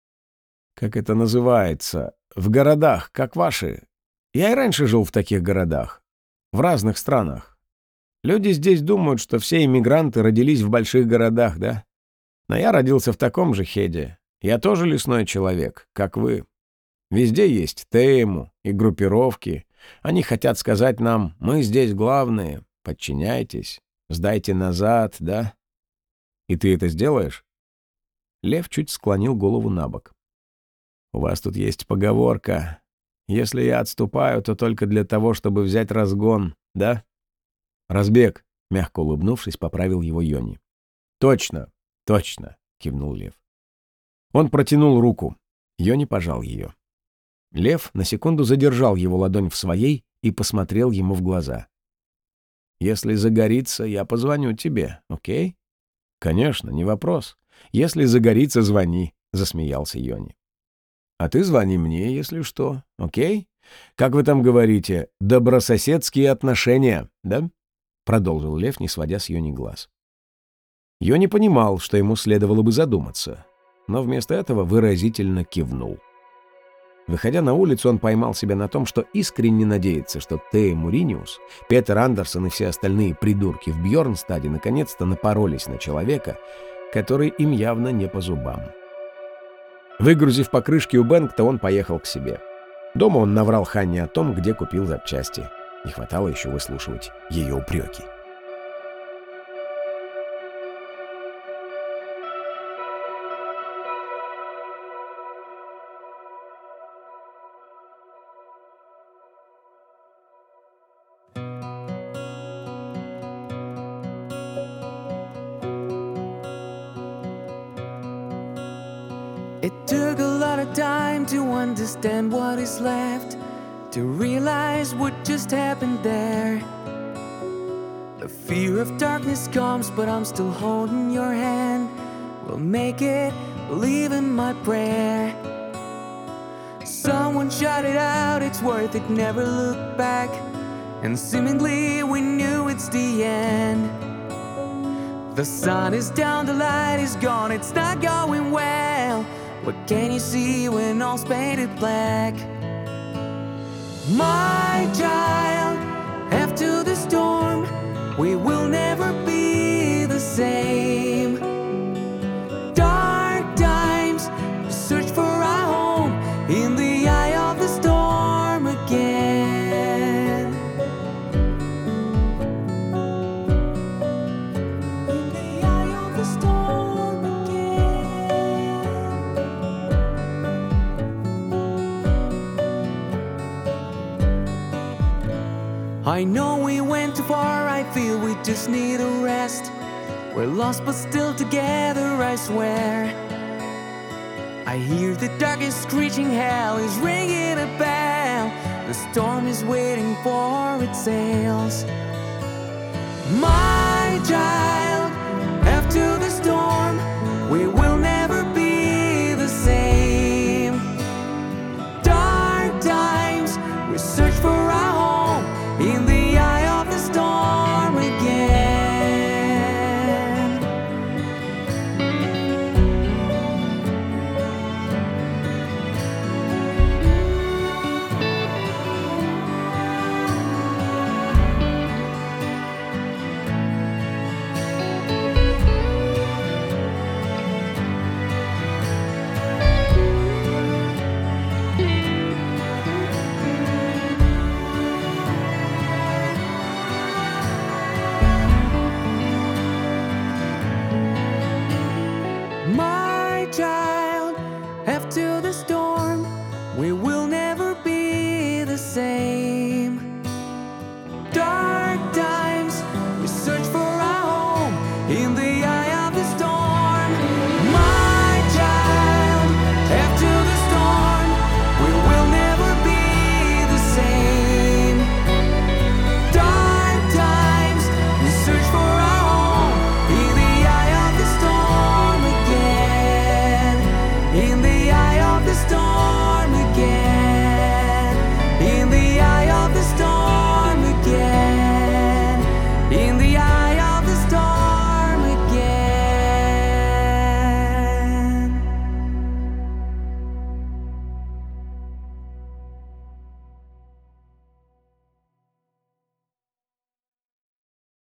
«Как это называется? В городах, как ваши. Я и раньше жил в таких городах. В разных странах. Люди здесь думают, что все иммигранты родились в больших городах, да? Но я родился в таком же Хеде. Я тоже лесной человек, как вы. Везде есть Тейму и группировки. Они хотят сказать нам: мы здесь главные, подчиняйтесь, сдайте назад, да? И ты это сделаешь?» Лев чуть склонил голову набок. «У вас тут есть поговорка. Если я отступаю, то только для того, чтобы взять разгон, да?» «Разбег», — мягко улыбнувшись, поправил его Йони. «Точно, кивнул Лев. Он протянул руку. Йони пожал ее. Лев на секунду задержал его ладонь в своей и посмотрел ему в глаза. Если загорится, я позвоню тебе, окей? Конечно, не вопрос. Если загорится, звони, засмеялся Йони. А ты звони мне, если что, окей? Как вы там говорите, добрососедские отношения, да? Продолжил Лев, не сводя с Йони глаз. Йони понимал, что ему следовало бы задуматься, но вместо этого выразительно кивнул. Выходя на улицу, он поймал себя на том, что искренне надеется, что Тея Муриниус, Петер Андерсон и все остальные придурки в Бьорнстаде наконец-то напоролись на человека, который им явно не по зубам. Выгрузив покрышки у Бенгта, он поехал к себе. Дома он наврал Ханне о том, где купил запчасти. Не хватало еще выслушивать ее упреки. It took a lot of time to understand what is left, to realize what just happened there. The fear of darkness comes, but I'm still holding your hand. We'll make it, believe in my prayer. Someone shout it out, it's worth it, never look back. And seemingly we knew it's the end. The sun is down, the light is gone, it's not going well. What can you see when all's painted black? My child, after the storm, we will never be the same. Dark times, we search for our home in the eye of the storm again. In the eye of the storm again. I know we went too far, I feel we just need a rest. We're lost but still together, I swear. I hear the darkest screeching, hell is ringing a bell. The storm is waiting for its sails. My child, after the storm, we will never be the same. Dark times, we search for our home in the eye of the storm again. My child.